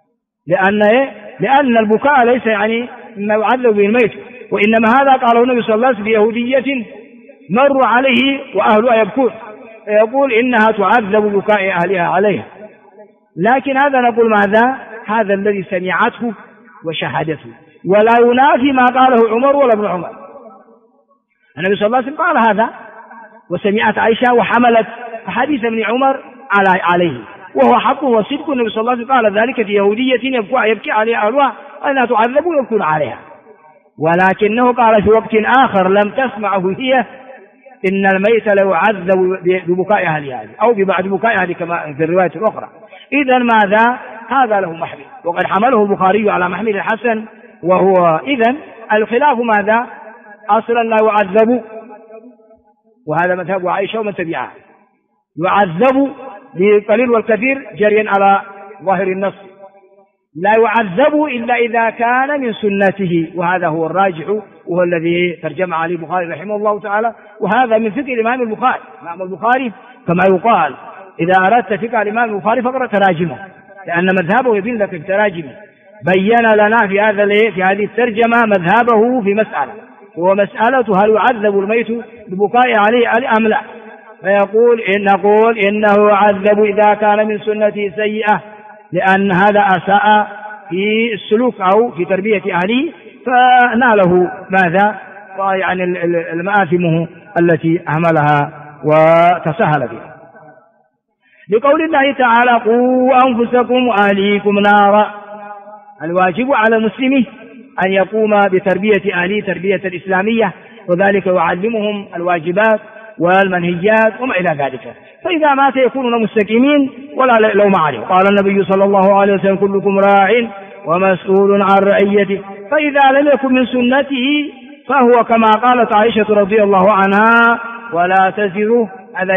لأن البكاء ليس يعني ما يعذب به الميت، وإنما هذا قاله النبي صلى الله عليه وسلم بيهودية مروا عليه وأهلها يبكون، فيقول إنها تعذب بكاء أهلها عليها. لكن هذا نقول ماذا؟ هذا الذي سمعته وشهدته، ولا ينافي ما قاله عمر ولا ابن عمر. النبي صلى الله عليه وسلم قال هذا وسمعت عائشة وحملت حديث ابن عمر عليه، وهو حق وصدق. النبي صلى الله عليه وسلم قال ذلك في يهودية يبكي عليها أهلها أنها تعذب ويبكون عليها، ولكنه قال في وقت آخر لم تسمعه هي إن الميت لا يعذب ببكاء أهله أو ببعد بكاء أهله كما في الرواية الأخرى. إذن ماذا؟ هذا له محمل، وقد حمله البخاري على محمل الحسن، وهو إذن الخلاف ماذا؟ أصلا لا يعذب، وهذا مذهب عائشة ومن تبعها، يعذب بالقليل والكثير جريا على ظاهر النص، لا يعذب إلا إذا كان من سنته، وهذا هو الراجح وهو الذي ترجم عليه البخاري رحمه الله تعالى، وهذا من فقه الإمام البخاري. الإمام البخاري كما يقال إذا أردت فقه الإمام البخاري فاقرأ تراجمه، لأن مذهبه يبين لك في تراجمه، بين لنا في هذه الترجمة مذهبه في مسألة، وهو مسألة هل يعذب الميت ببكاء عليه أم لا، فيقول نقول إنه يعذب إذا كان من سنته سيئة، لأن هذا أساء في السلوك أو في تربية أهله فناله ماذا؟ يعني المآثمه التي أهملها وتسهل بها. لقول الله تعالى قوا أنفسكم وأهليكم نارا، الواجب على المسلم أن يقوم بتربية أهله تربية الإسلامية، وذلك يعلمهم الواجبات والمنهيات وما إلى ذلك، فإذا مات يكونون مستقيمين ولا لوم عليه. قال النبي صلى الله عليه وسلم كلكم راع ومسؤول عن رعيته، فإذا لم يكن من سنته فهو كما قالت عائشة رضي الله عنها ولا تزر، هذا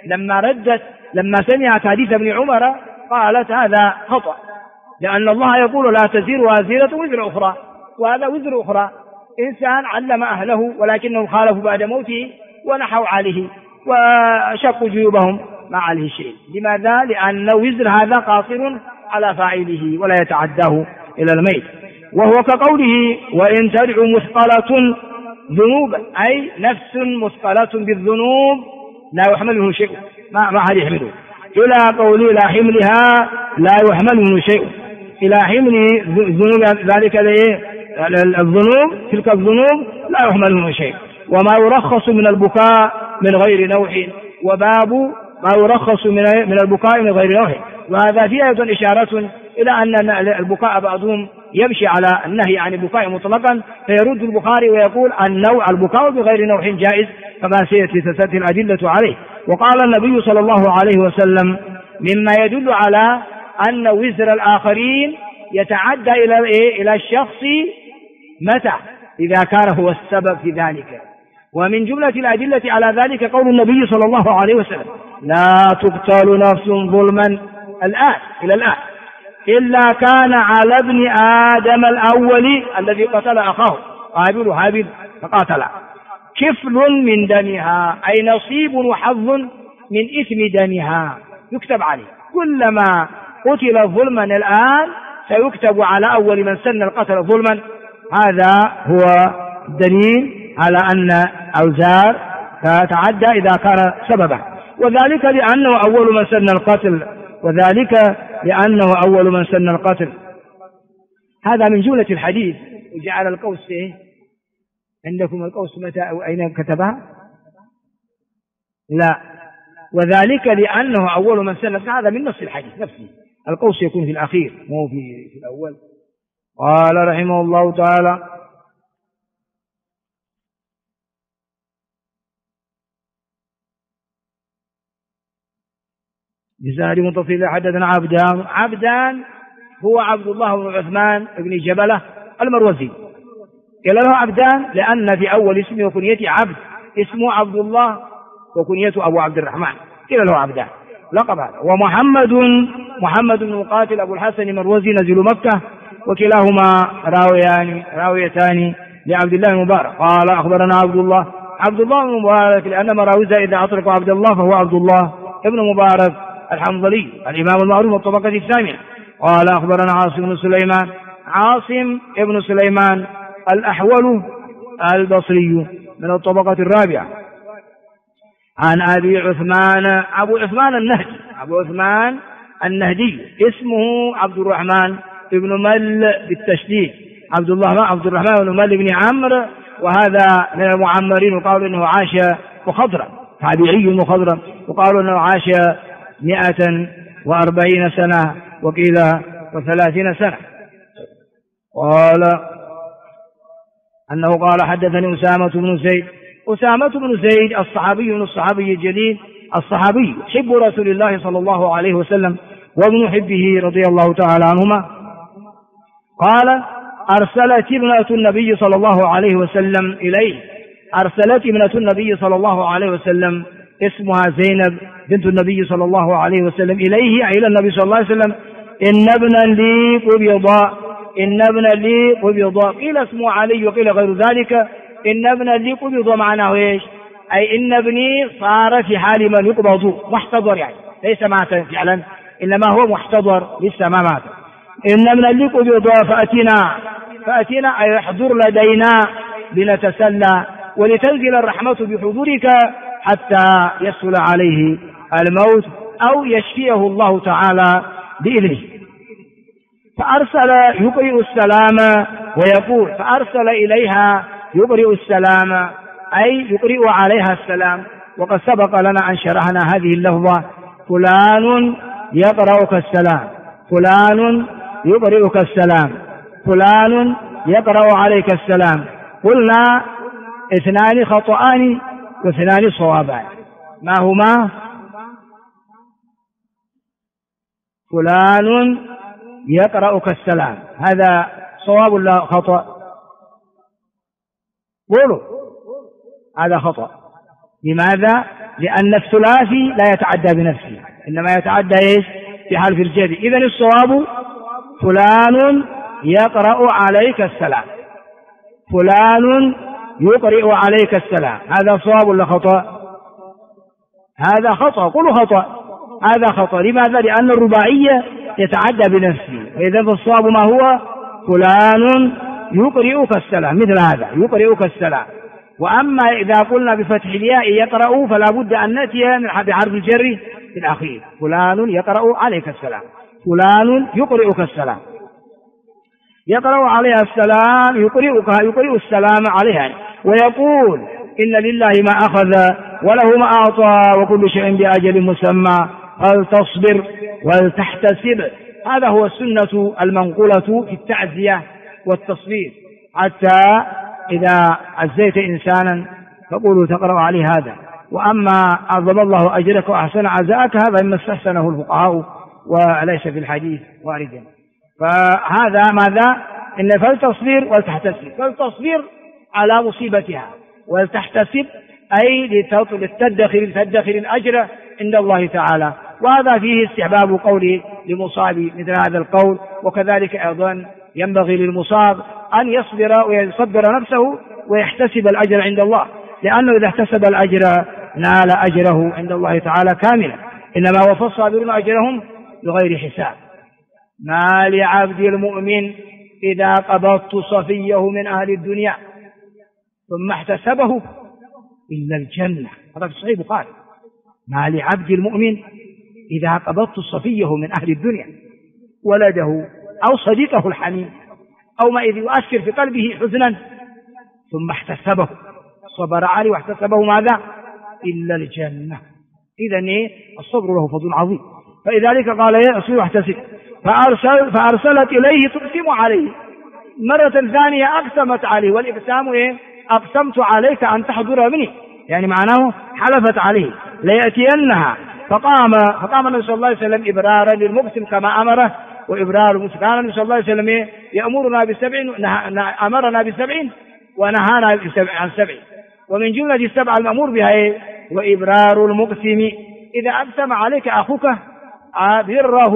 لما سمعت حديث ابن عمر قالت هذا خطأ، لأن الله يقول لا تزر وازرة وزر أخرى، وهذا وزر أخرى. إنسان علم أهله ولكنهم خالفوا بعد موته ونحوا عليه وشقوا جيوبهم ما عليه شيء. لماذا؟ لأن وزر هذا قاصر على فاعله ولا يتعداه إلى الميت. وهو كقوله وإن تدع مثقلة ذنوبا، أي نفس مثقلة بالذنوب لا يحمل منه شيء، ما حد يحمله، إلى قوله لا حملها لا يحمل منه شيء، إلى حمل ذنوب ذلك الذنوب، تلك الذنوب لا يحمل منه شيء. وما يرخص من البكاء من غير نوح، وباب ما يرخص من البكاء من غير نوح. وهذا فيه أيضا إشارة إلى أن البكاء بعضهم يمشي على النهي عن البكاء مطلقا، فيرد البخاري ويقول البكاء بغير نوح جائز، كما سيأتي تستدل الأدلة عليه. وقال النبي صلى الله عليه وسلم مما يدل على أن وزر الآخرين يتعدى إلى الشخص متى؟ إذا كان هو السبب في ذلك. ومن جملة الأدلة على ذلك قول النبي صلى الله عليه وسلم لا تقتل نفس ظلما إلى الآن إلا كان على ابن آدم الأول الذي قتل أخاه قابل هابيل فقاتل كفل من دمها، أي نصيب وحظ من إثم دمها يكتب عليه. كلما قتل ظلما الآن سيكتب على أول من سن القتل ظلما. هذا هو دليل على أن أوزار تتعدى إذا كان سببا، وذلك لأنه أول من سن القتل. هذا من جملة الحديث. وجعل القوس عندكم القوس متى أو أين كتبها؟ لا، وذلك لأنه أول من سن. هذا من نص الحديث نفسه، القوس يكون في الأخير مو في الأول. قال رحمه الله تعالى بسند متصل حدثنا عبدان هو عبد الله بن عثمان بن جبلة المروزي. قال له عبدان لأن في أول اسمه وكنيته عبد، اسمه عبد الله وكنيته أبو عبد الرحمن، قال له عبدان لقب هذا. ومحمد بن مقاتل أبو الحسن المروزي نزل مكة، وكلاهما راويتان لعبد الله المبارك. قال أخبرنا عبد الله بن مبارك، لأن مراوزة إذا أطلق عبد الله فهو عبد الله ابن مبارك الحنظلي الإمام المعروف الطبقة الثامنة. قال أخبرنا عاصم ابن سليمان الأحول البصري من الطبقة الرابعة عن أبي عثمان أبو عثمان النهدي اسمه عبد الرحمن ابن مل بالتشديد، عبد الرحمن بن مل بن عمرو، وهذا من المعمرين. وقالوا إنه عاش مخضرا، تابعي مخضرا، وقالوا أنه عاش 140 سنة وقيل 30 سنة. قال أنه قال حدثني أسامة بن زيد الصحابي من الصحابي الجليل الصحابي حب رسول الله صلى الله عليه وسلم وابن حبه رضي الله تعالى عنهما. قال أرسلت ابنة النبي صلى الله عليه وسلم اسمها زينب بنت النبي صلى الله عليه وسلم إليه، أي إلى النبي صلى الله عليه وسلم إن ابنا لي قبض، قيل اسمه علي وقيل غير ذلك. إن ابنا لي قبض معناه إيش؟ أي إن ابني صار في حال من يقبض محتضر، يعني ليس مات فعلا إنما هو محتضر لسه ما مات. إن ابنا لي قبض فأتنا أي احضر لدينا لنتسلى ولتنزل الرحمة بحضورك حتى يسهل عليه الموت أو يشفيه الله تعالى بإذنه. فأرسل يقرئ السلام ويقول، فأرسل إليها يقرئ السلام أي يقرئ عليها السلام. وقد سبق لنا أن شرحنا هذه اللفظة فلان يقرأك السلام، فلان يقرئك السلام، فلان يقرأ عليك السلام. قلنا 2 خطأان و2 صوابان. ما هما؟ فلان يقرأك السلام هذا صواب ولا خطأ؟ قولوا هذا خطأ. لماذا؟ لأن الثلاثي لا يتعدى بنفسه، إنما يتعدى إيش؟ بحرف الجر. إذن الصواب فلان يقرأ عليك السلام، فلان يقرأ عليك السلام. هذا صواب ولا خطأ؟ هذا خطأ، قولوا خطأ. هذا خطأ. لماذا؟ لأن الرباعية يتعدى بنفسه. فإذا فالصواب ما هو؟ فلان يقرئك السلام، مثل هذا يقرئك السلام. وأما إذا قلنا بفتح الياء يقرأ فلا بد أن نأتي بحرف الجر في الأخير. فلان يقرأ عليك السلام، فلان يقرئك السلام، يقرأ عليها السلام، يقرئ السلام عليها، ويقول إن لله ما أخذ وله ما أعطى وكل شيء بأجل مسمى فلتصبر ولتحتسب. هذا هو السنة المنقولة في التعزية والتصبير. حتى إذا عزيت إنسانا فقولوا تقرأ عليه هذا. وأما عظم الله أجرك وأحسن عزاءك هذا مما استحسنه الفقهاء وليس في الحديث واردا. فهذا ماذا؟ إن فلتصبر ولتحتسب. فلتصبر على مصيبتها، ولتحتسب أي لتدخر الأجر عند الله تعالى. وهذا فيه استحباب قول لمصاب مثل هذا القول. وكذلك أيضا ينبغي للمصاب أن يصبر ويصبر نفسه ويحتسب الأجر عند الله، لأنه إذا احتسب الأجر نال أجره عند الله تعالى كاملا. إنما وفى الصابرون أجرهم بغير حساب. ما لعبد المؤمن إذا قبضت صفيه من أهل الدنيا ثم احتسبه إلا الجنة. هذا في صحيح البخاري. ما لعبد المؤمن إذا قبضت صفيه من أهل الدنيا، ولده أو صديقه الحميم أو ما إذ يؤثر في قلبه حزنا، ثم احتسبه، صبر عليه واحتسبه ماذا؟ إلا الجنة. إذن الصبر له فضل عظيم. فلذلك قال يا رسول احتسب، فأرسلت إليه تقسم عليه مرة ثانية، أقسمت عليه. والإقسام أقسمت عليك أن تحضر مني، يعني معناه حلفت عليه ليأتينها. فقام النبي صلى الله عليه وسلم إبرارا للمقسم كما أمره. وإبرار المقسم كان النبي صلى الله عليه وسلم يأمرنا بسبع، أمرنا بسبع ونهانا عن سبع، ومن جملة السبع المأمور بها وإبرار المقسم. إذا أقسم عليك أخوك بره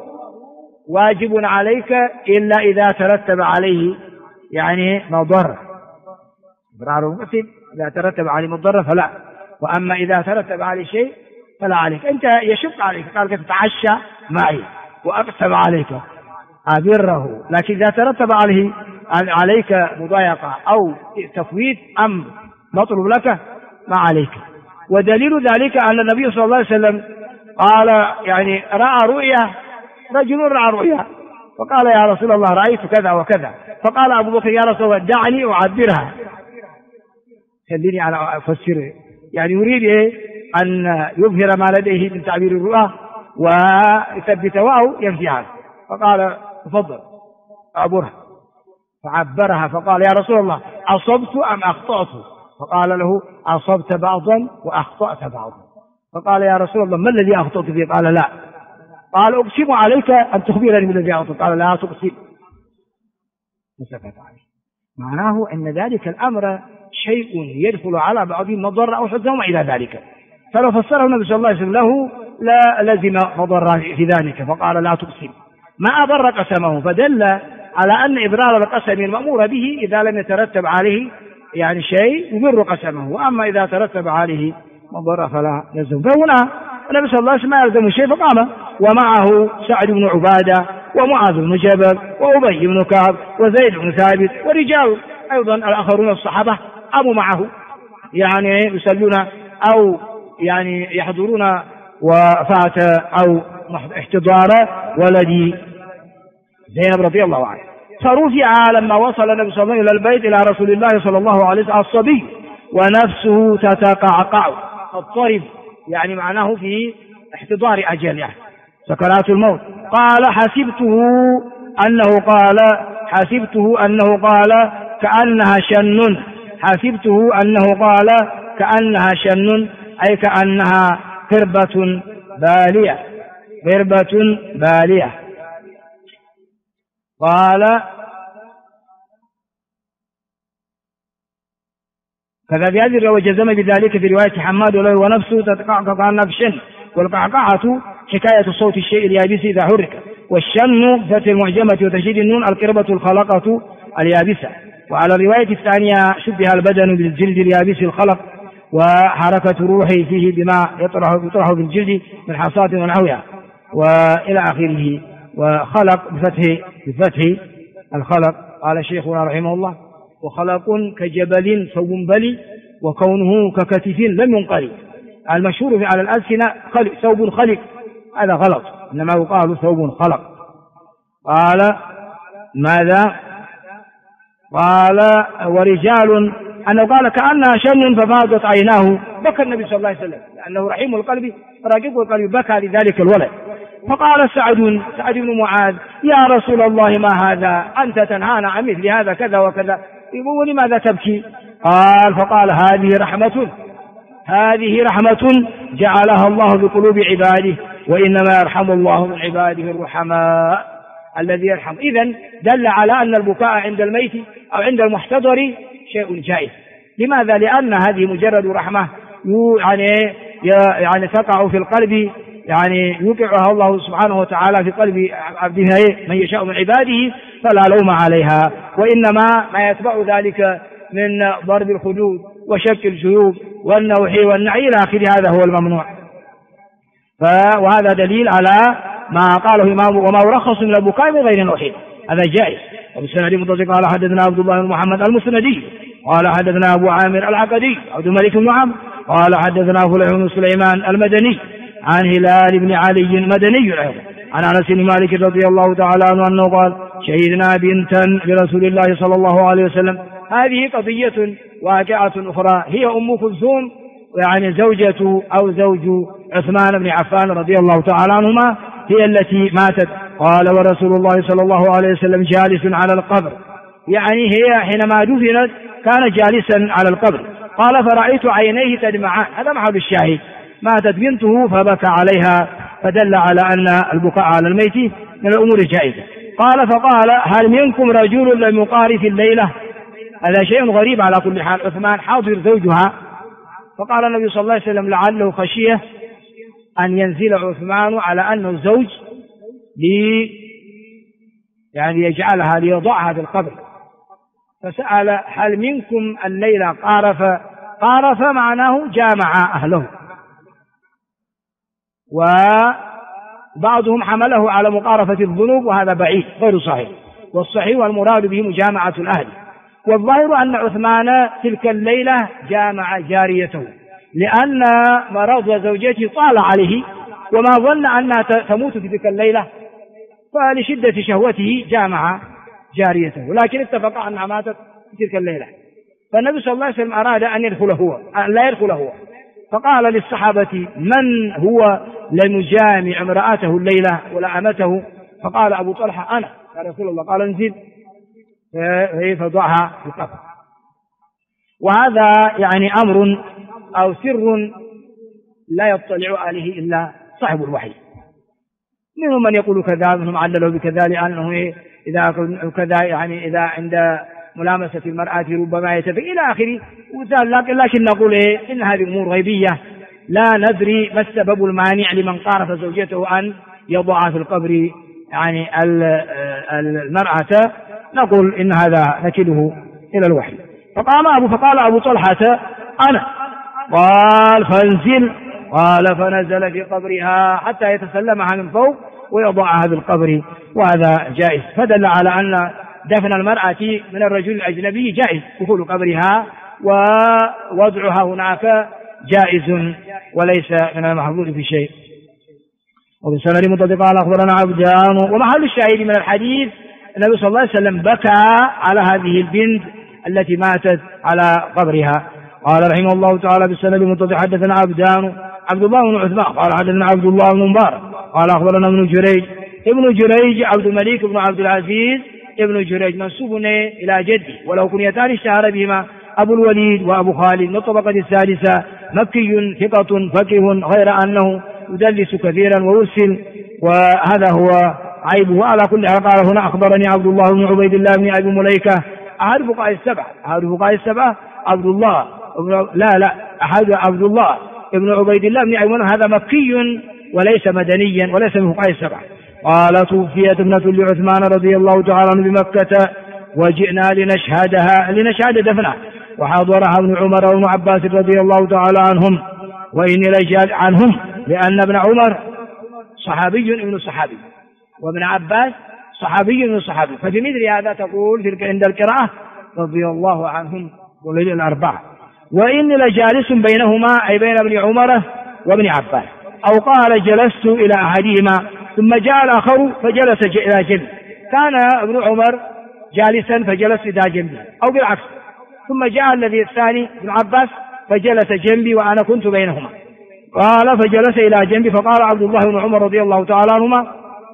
واجب عليك إلا إذا ترتب عليه يعني مضرة. إبرار المقسم إذا ترتب عليه مضرة فلا، وأما إذا ترتب عليه شيء فلا عليك. أنت يشق عليك، قال لك تتعشى معي وأقسم عليك بره، لكن إذا ترتب عليك مضايقة أو تفويت أمر مطلوب لك ما عليك. ودليل ذلك أن النبي صلى الله عليه وسلم قال يعني رأى رؤيا، رجل رأى رؤيا فقال يا رسول الله رأيت كذا وكذا، فقال أبو بكر يا رسول الله دعني أعبرها، خليني على أفسر، يعني يريد أن يظهر ما لديه من تعبير الرؤى ويثبته أو ينفيها. فقال تفضل أعبرها، فعبرها فقال يا رسول الله أصبت أم أخطأت؟ فقال له أصبت بعضا وأخطأت بعضا. فقال يا رسول الله ما الذي أخطأت فيه؟ قال لا. قال أقسم عليك أن تخبرني بالذي أخطأت. قال لا تقسم. فسكت عليه. معناه أن ذلك الأمر شيء يدخل على بعضهم مضر أو حزن وما إلى ذلك. فلو فسره النبي صلى الله عليه وسلم له لا لزم مضر في ذلك، فقال لا تقسم ما أبر قسمه، فدل على أن إبرار القسم المأمور به إذا لم يترتب عليه يعني شيء يبر قسمه، وأما إذا ترتب عليه مضر فلا يلزم. فهنا النبي صلى الله عليه وسلم ما يلزم شيء، فقام ومعه سعد بن عبادة ومعاذ بن جبل وأبي بن كعب وزيد بن ثابت ورجال أيضا الآخرون الصحابة قاموا معه يعني يصلون أو يعني يحضرون وفاة أو احتضار ولد زينب رضي الله عنه. فرفع لما وصل النبي صلى الله عليه وسلم إلى البيت إلى رسول الله صلى الله عليه وسلم الصبي ونفسه تتقعقع، الطرب يعني معناه في احتضار أجل يعني سكرات الموت. قال حسبته أنه قال كأنها شن، حسبته أنه قال كأنها شن أي كأنها قربة بالية. قال كذا بهذه وجزم بذلك في رواية حماد وله ونفسه تتقعقع كأنها الشن، والقعقعة حكاية صوت الشيء اليابس إذا حرك، والشن بفتح المعجمة وتشديد النون القربة الخلقة اليابسة. وعلى الرواية الثانية شبه البدن بالجلد اليابس الخلق، وحركة روحي فيه بما يطرح بالجلد من حصاة ونحوها وإلى آخره. وخلق بفتح الخلق. قال شيخنا رحمه الله: وخلق كجبل ثوب بلي، وكونه ككتف لم ينقل. المشهور على الألسنة ثوب خلق، هذا غلط، إنما يقال ثوب خلق. قال ماذا؟ قال ورجال أنه قال كأنها شن ففاضت عيناه، بكى النبي صلى الله عليه وسلم لأنه رحيم القلب راقب القلب، بكى لذلك الولد. فقال سعد بن معاذ: يا رسول الله ما هذا؟ أنت تنهانا عن مثل هذا كذا وكذا، ولماذا تبكي؟ فقال هذه رحمة جعلها الله بقلوب عباده، وإنما يرحم الله من عباده الرحماء الذي يرحم. إذن دل على أن البكاء عند الميت أو عند المحتضر شيء جائز. لماذا؟ لأن هذه مجرد رحمة يعني تقع في القلب، يعني يوقعها الله سبحانه وتعالى في قلب عبده من يشاء من عباده، فلا لوم عليها. وإنما ما يتبع ذلك من ضرب الخدود وشك الجيوب والنوح والنعي إلى آخر، هذا هو الممنوع. وهذا دليل على ما قاله الإمام: وما يرخص من البكاء من غير نوح، هذا جائز. وبالسند المتصل قال حدثنا عبد الله بن محمد المسندي قال حدثنا أبو عامر العقدي عبد الملك بن عمرو قال حدثنا فليح بن سليمان المدني عن هلال بن علي المدني عن أنس بن مالك رضي الله تعالى عنه أنه قال: شهدنا بنتا برسول الله صلى الله عليه وسلم. هذه قضية واقعة أخرى، هي أم كلثوم، يعني زوجة أو زوج عثمان بن عفان رضي الله تعالى عنهما، هي التي ماتت. قال: ورسول الله صلى الله عليه وسلم جالس على القبر، يعني هي حينما دفنت كان جالسا على القبر. قال: فرأيت عينيه تدمعان، هذا محل الشاهد، ماتت بنته فبكى عليها، فدل على أن البكاء على الميت من الأمور الجائزة. قال: فقال: هل منكم رجل لم يقارف الليلة؟ هذا شيء غريب على كل حال، عثمان حاضر زوجها. فقال النبي صلى الله عليه وسلم: لعله خشية أن ينزل عثمان على أنه الزوج يعني يجعلها ليضعها في القبر، فسأل: هل منكم الليلة قارف معناه جامع أهله، وبعضهم حمله على مقارفة الذنوب، وهذا بعيد غير صحيح، والصحيح والمراد به مجامعة الأهل. والظاهر أن عثمان تلك الليلة جامع جاريته، لأن مرض زوجته طال عليه وما ظن أنها تموت في تلك الليلة، فلشدة شهوته جامع جاريته، لكن اتفق أنها ماتت في تلك الليلة. فالنبي صلى الله عليه وسلم أراد أن لا يدخل هو، فقال للصحابة: من هو لم يجامع امرأته الليلة ولا أمته؟ فقال أبو طلحة: أنا يا رسول الله. قال: انزل فضعها في القبر. وهذا يعني أمر أو سر لا يطلع عليه إلا صاحب الوحي. منهم من يقول كذا، منهم علله بكذا، لأنه إذا كذا يعني إذا عند ملامسة المرأة ربما يتفق إلى آخره. لكن نقول إن هذه أمور غيبية، لا ندري ما السبب المانع لمن قارف زوجته أن يضع في القبر يعني المرأة. نقول إن هذا نكله إلى الوحي. فقال أبو طلحة: أنا. قال: فانزل. قال: فنزل في قبرها حتى يتسلمها من فوق ويضعها في القبر، وهذا جائز. فدل على أن دفن المرأة من الرجل الأجنبي جائز، دخول قبرها ووضعها هناك جائز وليس من المحظور في شيء. وبسند متصل قال: أخبرنا عبدان. ومحل الشاهد من الحديث النبي صلى الله عليه وسلم بكى على هذه البنت التي ماتت على قبرها. قال رحمه الله تعالى: بالسند متصل حدثنا عبد الله بن عثمان قال حدثنا عبد الله بن مبارك قال أخبرنا ابن جريج عبد الملك بن عبد العزيز ابن جريج منسوب إلى جدي، ولو كنيتان اشتهر بهما أبو الوليد وأبو خالد من الطبقة السادسة، مكي ثقة فقيه، غير أنه يدلس كثيرا ويرسل، وهذا هو عيبه. على كل حال قال هنا: أخبرني عبد الله بن عبيد الله بن أبي مليكة، أحد فقهاء السبعة عبد الله لا أحد عبد الله ابن عبيد الله بن عمر هذا مكي وليس مدنيا وليس من فقهاء السبعة. قال توفيت ابنة لعثمان رضي الله تعالى عنه بمكة وجئنا لنشهد دفنه وحضرها ابن عمر وابن عباس رضي الله تعالى عنهم وإني لجاد عنهم لأن ابن عمر صحابي ابن صحابي وابن عباس صحابي ابن صحابي، ففي مثل هذا تقول تلك عند القراءة رضي الله عنهم ولل الأربعة. وإني لجالس بينهما أي بين ابن عمر وابن عباس، أو قال جلست إلى أحدهما ثم جاء الآخر فجلس إلى جنبي، كان ابن عمر جالسا فجلس إلى جنبي أو بالعكس، ثم جاء الذي الثاني ابن عباس فجلس جنبي وأنا كنت بينهما. قال فجلس إلى جنبي فقال عبد الله بن عمر رضي الله تعالى عنهما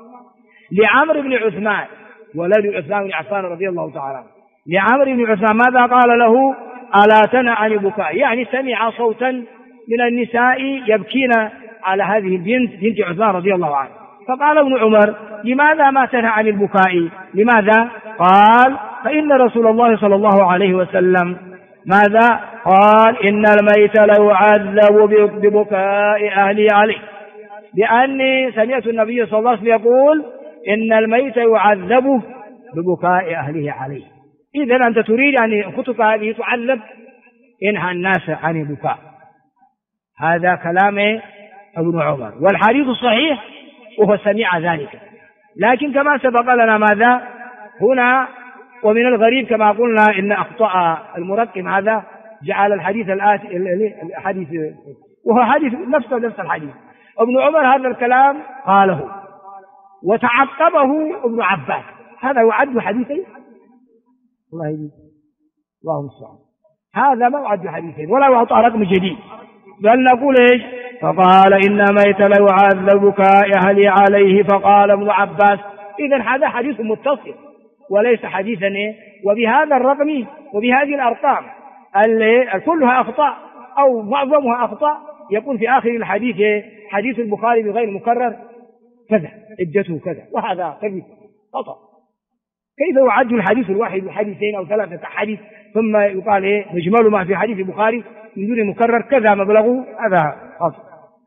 لعمرو بن عثمان ولد عثمان بن عفان رضي الله تعالى عنه، لعمرو بن عثمان ماذا قال له؟ ألا تنع عن البكاء، يعني سمع صوتا من النساء يبكين على هذه البنت بنت عثمان رضي الله عنه، فقال ابن عمر لماذا ما تنهى عن البكاء؟ لماذا؟ قال فإن رسول الله صلى الله عليه وسلم ماذا قال؟ إن الميت ليعذب ببكاء أهله عليه، لأني سمعت النبي صلى الله عليه وسلم يقول إن الميت يعذب ببكاء أهله عليه. إذن أنت تريد أن خطك هذه تعذب، انهى الناس عن البكاء. هذا كلام ابن عمر، والحديث الصحيح وهو سمع ذلك، لكن كما سبق لنا ماذا هنا، ومن الغريب كما قلنا إن أخطأ المرقم هذا جعل الحديث الحديث وهو حديث نفس الحديث. ابن عمر هذا الكلام قاله وتعقبه ابن عباس، هذا يعد حديثين؟ الله يهديك، الله المستعان، هذا ما يعد حديثين ولا يعطى رقم جديد، بل نقول ايش؟ فقال إن ميت ليعذب بكاء أهلي عليه، فقال ابن عباس. إذن هذا حديث متصل وليس حديثا وبهذا الرقم وبهذه الأرقام كلها أخطاء أو معظمها أخطاء، يكون في آخر الحديث حديث البخاري بغير مكرر كذا عدته كذا، وهذا كذب خطأ. كيف يعد الحديث الواحد حديثين أو ثلاثة حديث ثم يقال مجمل ما في حديث البخاري من دون مكرر كذا مبلغه؟ هذا خطأ.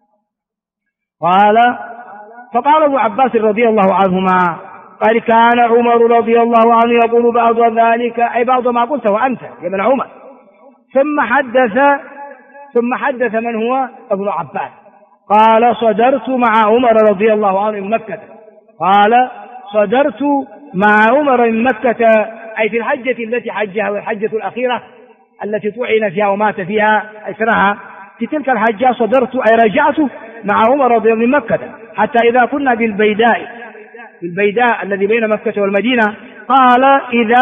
فقال ابو عباس رضي الله عنهما قال كان عمر رضي الله عنه يقول بعض ذلك، أي بعض ما قلت وأنت يا ابن عمر. ثم حدث من هو ابن عباس قال صدرت مع عمر رضي الله عنه من مكة، قال صدرت مع عمر من مكة، أي في الحجة التي حجها والحجة الأخيرة التي طعن فيها ومات فيها أسرها، في تلك الحجة صدرت أي رجعت مع عمر رضي الله عنه من مكة، حتى إذا كنا بالبيداء الذي بين مكة والمدينة، قال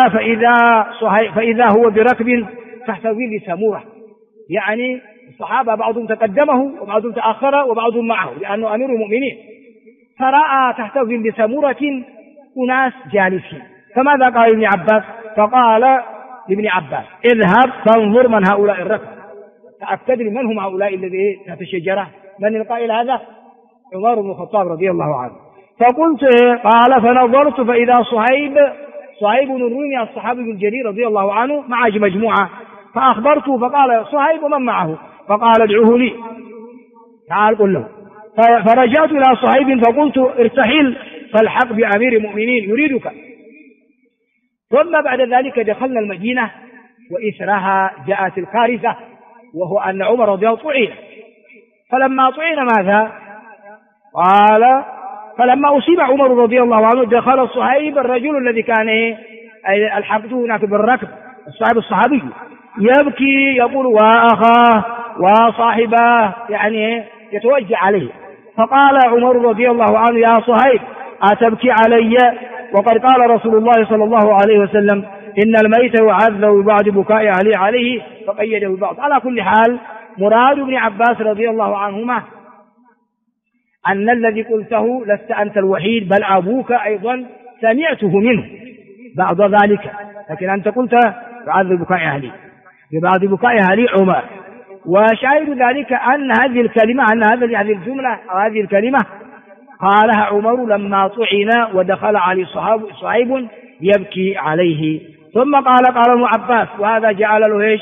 فإذا هو بركب تحت ظل سمورة، يعني الصحابة بعضهم تقدمه وبعضهم تأخر وبعضهم معه لأنه أمير المؤمنين، فرأى تحت ظل سمورة أناس جالسين، فماذا قال ابن عباس؟ فقال لابن عباس اذهب فانظر من هؤلاء الركب، تأكد من هم هؤلاء الذي تحت الشجرة. من القائل هذا؟ عمر بن الخطاب رضي الله عنه. فقلت قال فنظرت فإذا صهيب بن الرومي الصحابي الجليل رضي الله عنه مع مجموعة، فأخبرته فقال صهيب ومن معه؟ فقال ادعوه لي، تعال قل له. فرجعت إلى صهيب فقلت ارتحل فالحق بأمير المؤمنين يريدك. ثم بعد ذلك دخلنا المدينة وإثرها جاءت الكارثة، وهو أن عمر رضي الله عنه طعن. فلما طعن ماذا قال؟ فلما أصيب عمر رضي الله عنه دخل صهيب الرجل الذي كان الحقته هناك بالركب، الصحابي الصحابي يبكي يقول وأخاه وصاحباه، يعني يتوجه عليه. فقال عمر رضي الله عنه يا صهيب أتبكي علي وقد قال رسول الله صلى الله عليه وسلم إن الميت يعذب ببعض بكاء أهله عليه، فقيده ببعض. على كل حال مراد ابن عباس رضي الله عنهما أن الذي قلته لست أنت الوحيد، بل أبوك أيضا سمعته منه بعض ذلك، لكن أنت قلت يعذب بكاء أهلي ببعض بكاء أهلي عمر. وشاهد ذلك أن هذه الكلمة هذه الجملة أو هذه الكلمة قالها عمر لما طعن ودخل عليه صهيب يبكي عليه. ثم قال ابن عباس، وهذا جعل له ايش؟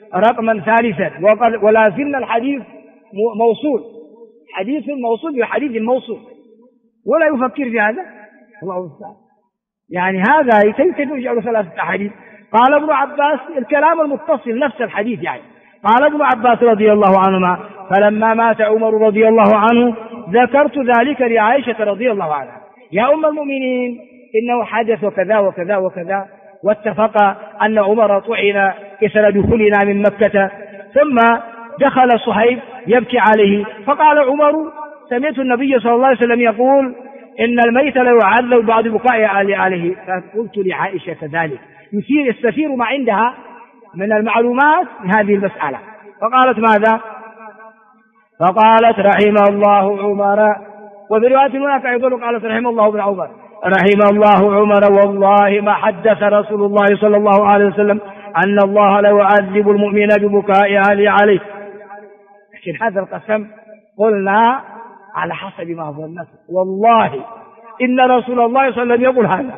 رقما ثالثا، ولا زلنا الحديث موصول، حديث موصول بحديث موصول، ولا يفكر في هذا. الله المستعان. يعني هذا كيف يجعل 3 أحاديث؟ قال ابن عباس الكلام المتصل نفس الحديث يعني. قال ابن عباس رضي الله عنهما: فلما مات عمر رضي الله عنه ذكرت ذلك لعائشة رضي الله عنها: يا أم المؤمنين إنه حدث وكذا وكذا وكذا، واتفق أن عمر طعن إثر دخولنا من مكة، ثم دخل صهيب يبكي عليه، فقال عمر: سمعت النبي صلى الله عليه وسلم يقول إن الميت لا يعذب بعد بكاء عليه. فقلت لعائشة ذلك يستثير ما عندها من المعلومات من هذه المسألة، فقالت ماذا؟ فقالت: رحم الله عمر. وبرواية هناك أيضا قالت: رحم الله ابن عمر. رحم الله عمر، والله ما حدث رسول الله صلى الله عليه وسلم أن الله لا يعذب المؤمن ببكاء أهله عليه. لكن هذا القسم قلنا على حسب ما ظنته، والله إن رسول الله صلى الله عليه وسلم يقول هذا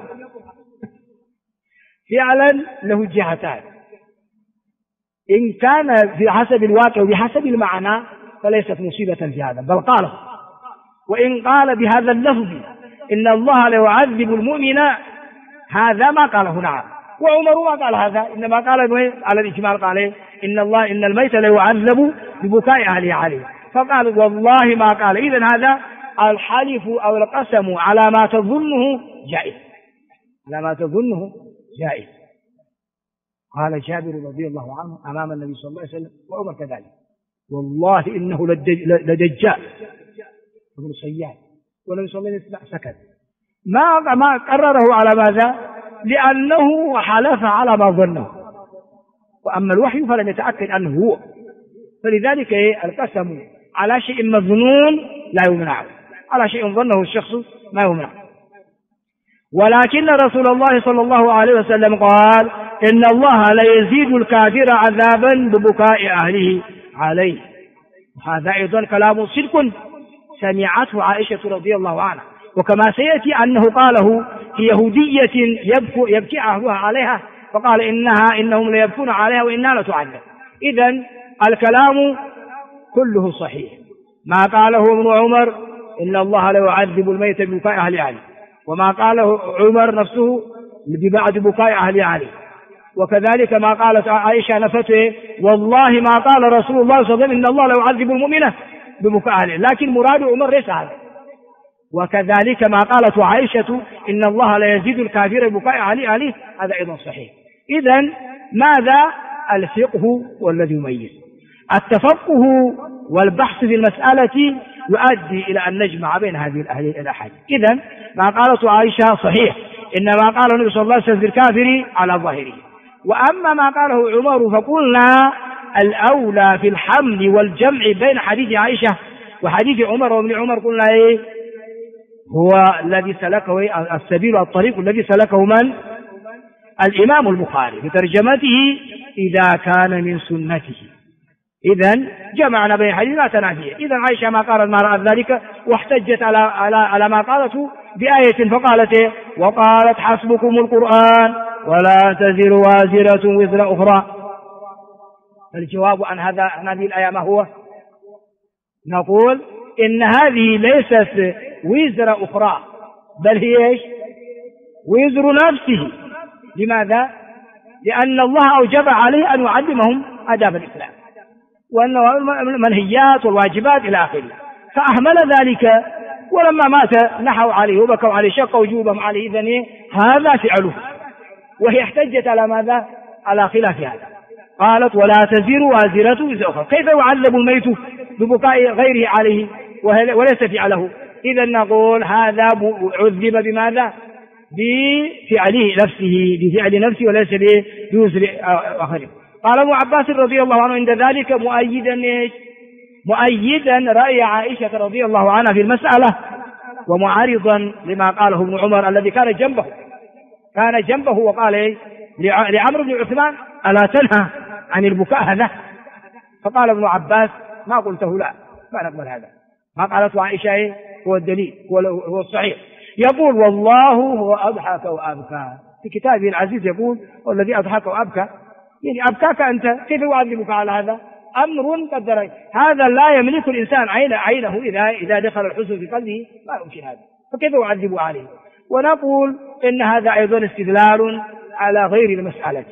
فعلا له جهتان: إن كان في حسب الواقع وبحسب المعنى فليست مصيبة في هذا، بل قاله. وإن قال بهذا اللفظ إن الله لا يعذب المؤمن، هذا ما قاله. نعم، وعمر ما قال هذا، إنما قال على الإجمال، قال إن الميت لا يعذب ببكاء أهله عليه، فقال والله ما قال. إذن هذا الحلف أو القسم على ما تظنه جائز، على ما تظنه جائز. قال جابر رضي الله عنه أمام النبي صلى الله عليه وسلم وعمر كذلك: والله إنه لدجال ابن صياد. والنبي صلى الله عليه وسلم سكت، ما قرره على ماذا؟ لأنه حلف على ما ظنه، وأما الوحي فلم يتأكد أنه هو، فلذلك القسم على شيء مظنون لا يمنع، على شيء ظنه الشخص ما يمنع. ولكن رسول الله صلى الله عليه وسلم قال: إن الله لا يزيد الكافر عذابا ببكاء أهله عليه. وهذا أيضا كلام صدق سمعته عائشة رضي الله عنها، وكما سيأتي أنه قاله في يهودية يبكي أهلها عليها، فقال إنهم ليبكون عليها وإنها لتعذب. إذن الكلام كله صحيح. ما قاله ابن عمر إن الله لا يعذب الميت ببكاء أهله عليه، وما قاله عمر نفسه ببعد بكاء أهله عليه، وكذلك ما قالت عائشة نفسه: والله ما قال رسول الله صلى الله عليه وسلم إن الله لا يعذب المؤمنة ببكاء أهله، لكن مراد عمر ليس هذا. وكذلك ما قالت عائشة إن الله لا يزيد الكافر ببكاء عليه، هذا أيضا صحيح. إذن ماذا؟ الفقه والذي يميز. التفقه والبحث في المسألة يؤدي إلى أن نجمع بين هذه الأحاديث. إذن ما قالت عائشة صحيح، إنما قال النبي صلى الله عليه وسلم في الكافر على ظاهره. وأما ما قاله عمر فقلنا الأولى في الحمل والجمع بين حديث عائشة وحديث عمر وابن عمر، قلنا هو الذي سلكه السبيل والطريق الذي سلكه من؟ الإمام البخاري في ترجمته: إذا كان من سنته. إذن جمعنا بين حديث لا تنافيه. إذن عائشة ما قالت ما رأت ذلك، واحتجت على ما قالته بآية فقالت: وقالت حسبكم القرآن ولا تزر وازرة وزر أخرى. الجواب عن هذه الآية ما هو؟ نقول إن هذه ليست وزر أخرى، بل هي وزر نفسه. لماذا؟ لأن الله أوجب عليه أن يعلمهم آداب الإسلام وأنه المنهيات والواجبات إلى آخره، فأهمل ذلك، ولما مات نحوا عليه وبكوا عليه شقوا وجوبهم عليه. إذن هذا فعله، وهي احتجت على ماذا؟ على خلاف هذا. قالت: ولا تزر وازرة وزر أخرى. كيف يعذب الميت ببكاء غيره عليه وليس فعله؟ إذا نقول هذا عذب بماذا؟ بفعله نفسه، بفعل نفسه وليس بوزر آخره. قال ابن عباس رضي الله عنه عند ذلك مؤيدا رأي عائشة رضي الله عنها في المسألة، ومعارضا لما قاله ابن عمر الذي كان جنبه وقال لعمرو بن عثمان: ألا تنهى عن البكاء هذا؟ فقال ابن عباس: ما قلته، لا، ما نقبل هذا. ما قالته عائشة هو الدليل، هو الصحيح. يقول: والله هو أضحك وأبكى، في كتابه العزيز يقول: والذي أضحك وأبكى. يعني أبكاك أنت، كيف يعذبك على هذا؟ أمر قدر هذا لا يملك الإنسان عينه إذا دخل الحزن في قلبه، ما يمكن هذا، فكيف يعذب عليه؟ ونقول إن هذا أيضا استدلال على غير المسألة.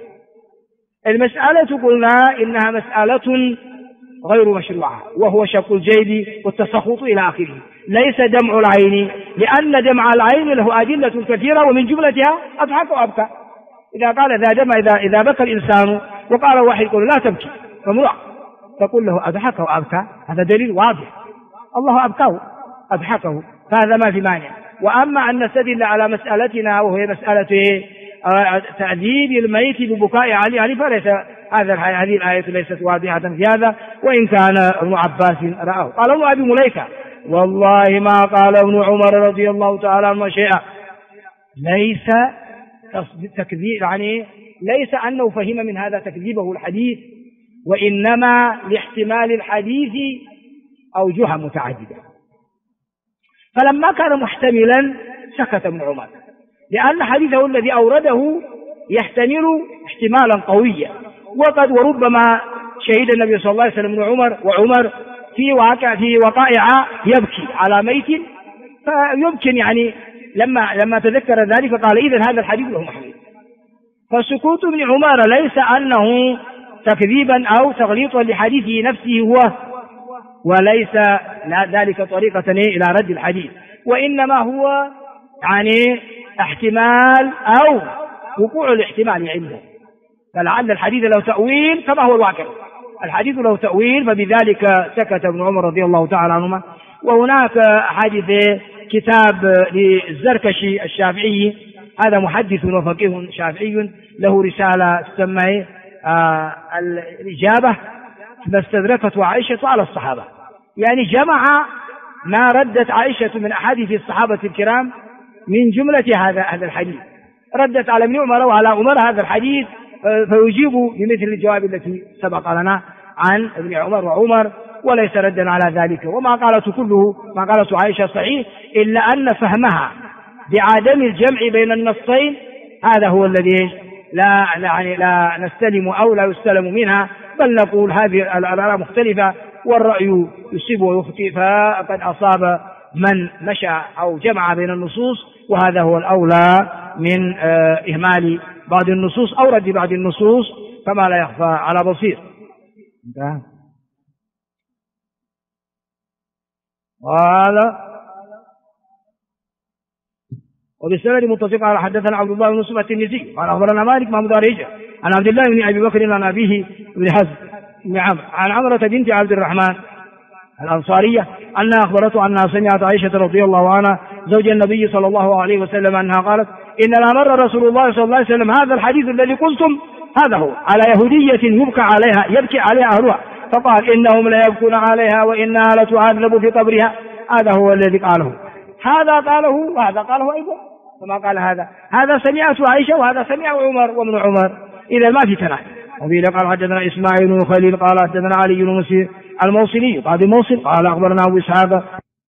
المسألة قلنا إنها مسألة غير مشروعة، وهو شق الجيب والتسخط إلى آخره، ليس دمع العين، لأن دمع العين له أدلة كثيرة ومن جملتها أضحك وأبكى. إذا قال إذا بكى الإنسان وقال واحد يقول لا تبكي فمرع، تقول له أضحك وأبكى، هذا دليل واضح، الله أبكاه أضحكه، فهذا ما في مانع. وأما أن نستدل على مسألتنا وهي مسألة تعذيب الميت ببكاء عليه فليس هذه الآية ليست واضحة في هذا، وإن كان ابن عباس رآه. قال ابن أبي مليكة والله ما قال ابن عمر رضي الله تعالى عنه شيئا، ليس تكذيب، يعني ليس أنه فهم من هذا تكذيبه الحديث، وإنما لاحتمال الحديث أوجه متعددة. فلما كان محتملا سكت ابن عمر، لأن حديثه الذي أورده يحتمل احتمالا قويا، وربما شهد النبي صلى الله عليه وسلم وعمر في وقائع يبكي على ميت، فيمكن يعني لما تذكر ذلك قال إذن هذا الحديث له محمول. فسكوت ابن عمر ليس أنه تكذيبا أو تغليطا لحديثه نفسه هو، وليس ذلك طريقة إلى رد الحديث، وإنما هو يعني احتمال أو وقوع الاحتمال عنده، فلعل الحديث له تأويل كما هو الواقع، الحديث له تأويل، فبذلك سكت ابن عمر رضي الله تعالى عنهما. وهناك حديث كتاب للزركشي الشافعي، هذا محدث وفقيه شافعي، له رسالة تسمى الإجابة ما استدركته عائشة على الصحابة، يعني جمع ما ردت عائشة من أحاديث الصحابة الكرام من جملة هذا الحديث، ردت على ابن عمر وعلى عمر هذا الحديث، فيجيب بمثل الجواب التي سبق لنا عن ابن عمر وعمر، وليس ردا على ذلك. وما قالته كله ما قالته عائشة صحيح، إلا أن فهمها بعدم الجمع بين النصين هذا هو الذي لا نستلم أو لا يستلم منها، بل نقول هذه الآراء مختلفة والرأي يصيب ويخطئ، فقد أصاب من مشى أو جمع بين النصوص، وهذا هو الأولى من إهمال بعض النصوص أو رد بعض النصوص كما لا يخفى على بصير. قال وبالسند متصل على حدثنا عبد الله بن يوسف التنيسي قال أخبرنا مالك محمود ريجة عن عبد الله بن أبي بكر عن أبيه بن حزم بن عمرو عن عمرة بنت عبد الرحمن الأنصارية أنها أخبرته أنها سمعت عائشة رضي الله عنها زوج النبي صلى الله عليه وسلم أنها قالت إن مر رسول الله صلى الله عليه وسلم هذا الحديث الذي قلتم هذا هو على يهودية يبكي عليها أهلها، فقال إنهم لا يبكون عليها وإنها لتعذب في قبرها، هذا هو الذي قاله، هذا قاله وهذا قاله أيضا، فما قال هذا سمعت عائشة وهذا سمع عمر وابن عمر، إذا ما في تناقض. وفي قال حدثنا إسماعيل بن خليل قال حدثنا علي بن الموصلي قاضي موصل قال أخبرنا أبو إسحاق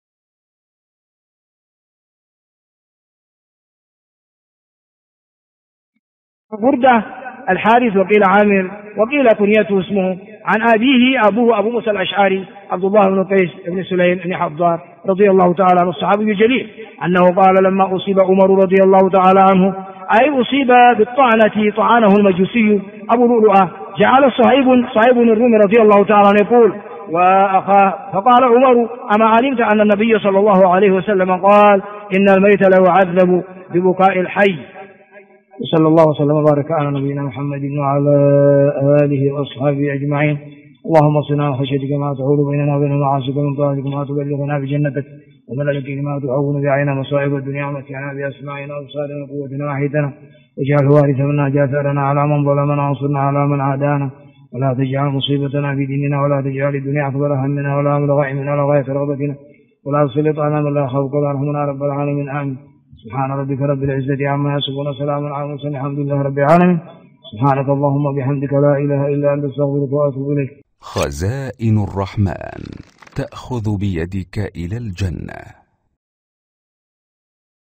بردة الحارث وقيل عامر وقيل كنيته اسمه، عن أبوه أبو موسى الأشعري عبد الله بن قيس بن سليم بن حضار رضي الله تعالى عنه الصحابي الجليل أنه قال لما أصيب عمر رضي الله تعالى عنه أي أصيب بالطعنة طعنه المجوسي أبو لؤلؤة، جعل صهيب الرومي رضي الله تعالى عنه يقول وأخاه، فقال عمر أما علمت أن النبي صلى الله عليه وسلم قال إن الميت لا يعذب ببكاء الحي. صلى الله وسلم وبارك على نبينا محمد وعلى آله وأصحابه أجمعين. اللهم صلنا وخشيتك ما تحول بيننا وبين معاصيك ومن طاعتك ما تبلغنا بجنتك ومن اليقين ما تهون بعيننا مصائب الدنيا ومتعنا بأسماعنا وأبصارنا وقوتنا وحيدنا واجعل وارثا منا جاثرنا على من ظلمنا وانصرنا على من عادانا ولا تجعل مصيبتنا في ديننا ولا تجعل الدنيا أكبر همنا ولا مبلغ علمنا ولا غاية رغبتنا ولا تسلط علينا من لا يخافك ولا يرحمنا رب العالمين آمين. سبحان ربك رب العزة عما يصفون وسلام على المرسلين الحمد لله رب العالمين. سبحانك اللهم وبحمدك لا إله إلا أنت أستغفرك وأتوب إليك. خزائن الرحمن تأخذ بيدك إلى الجنة.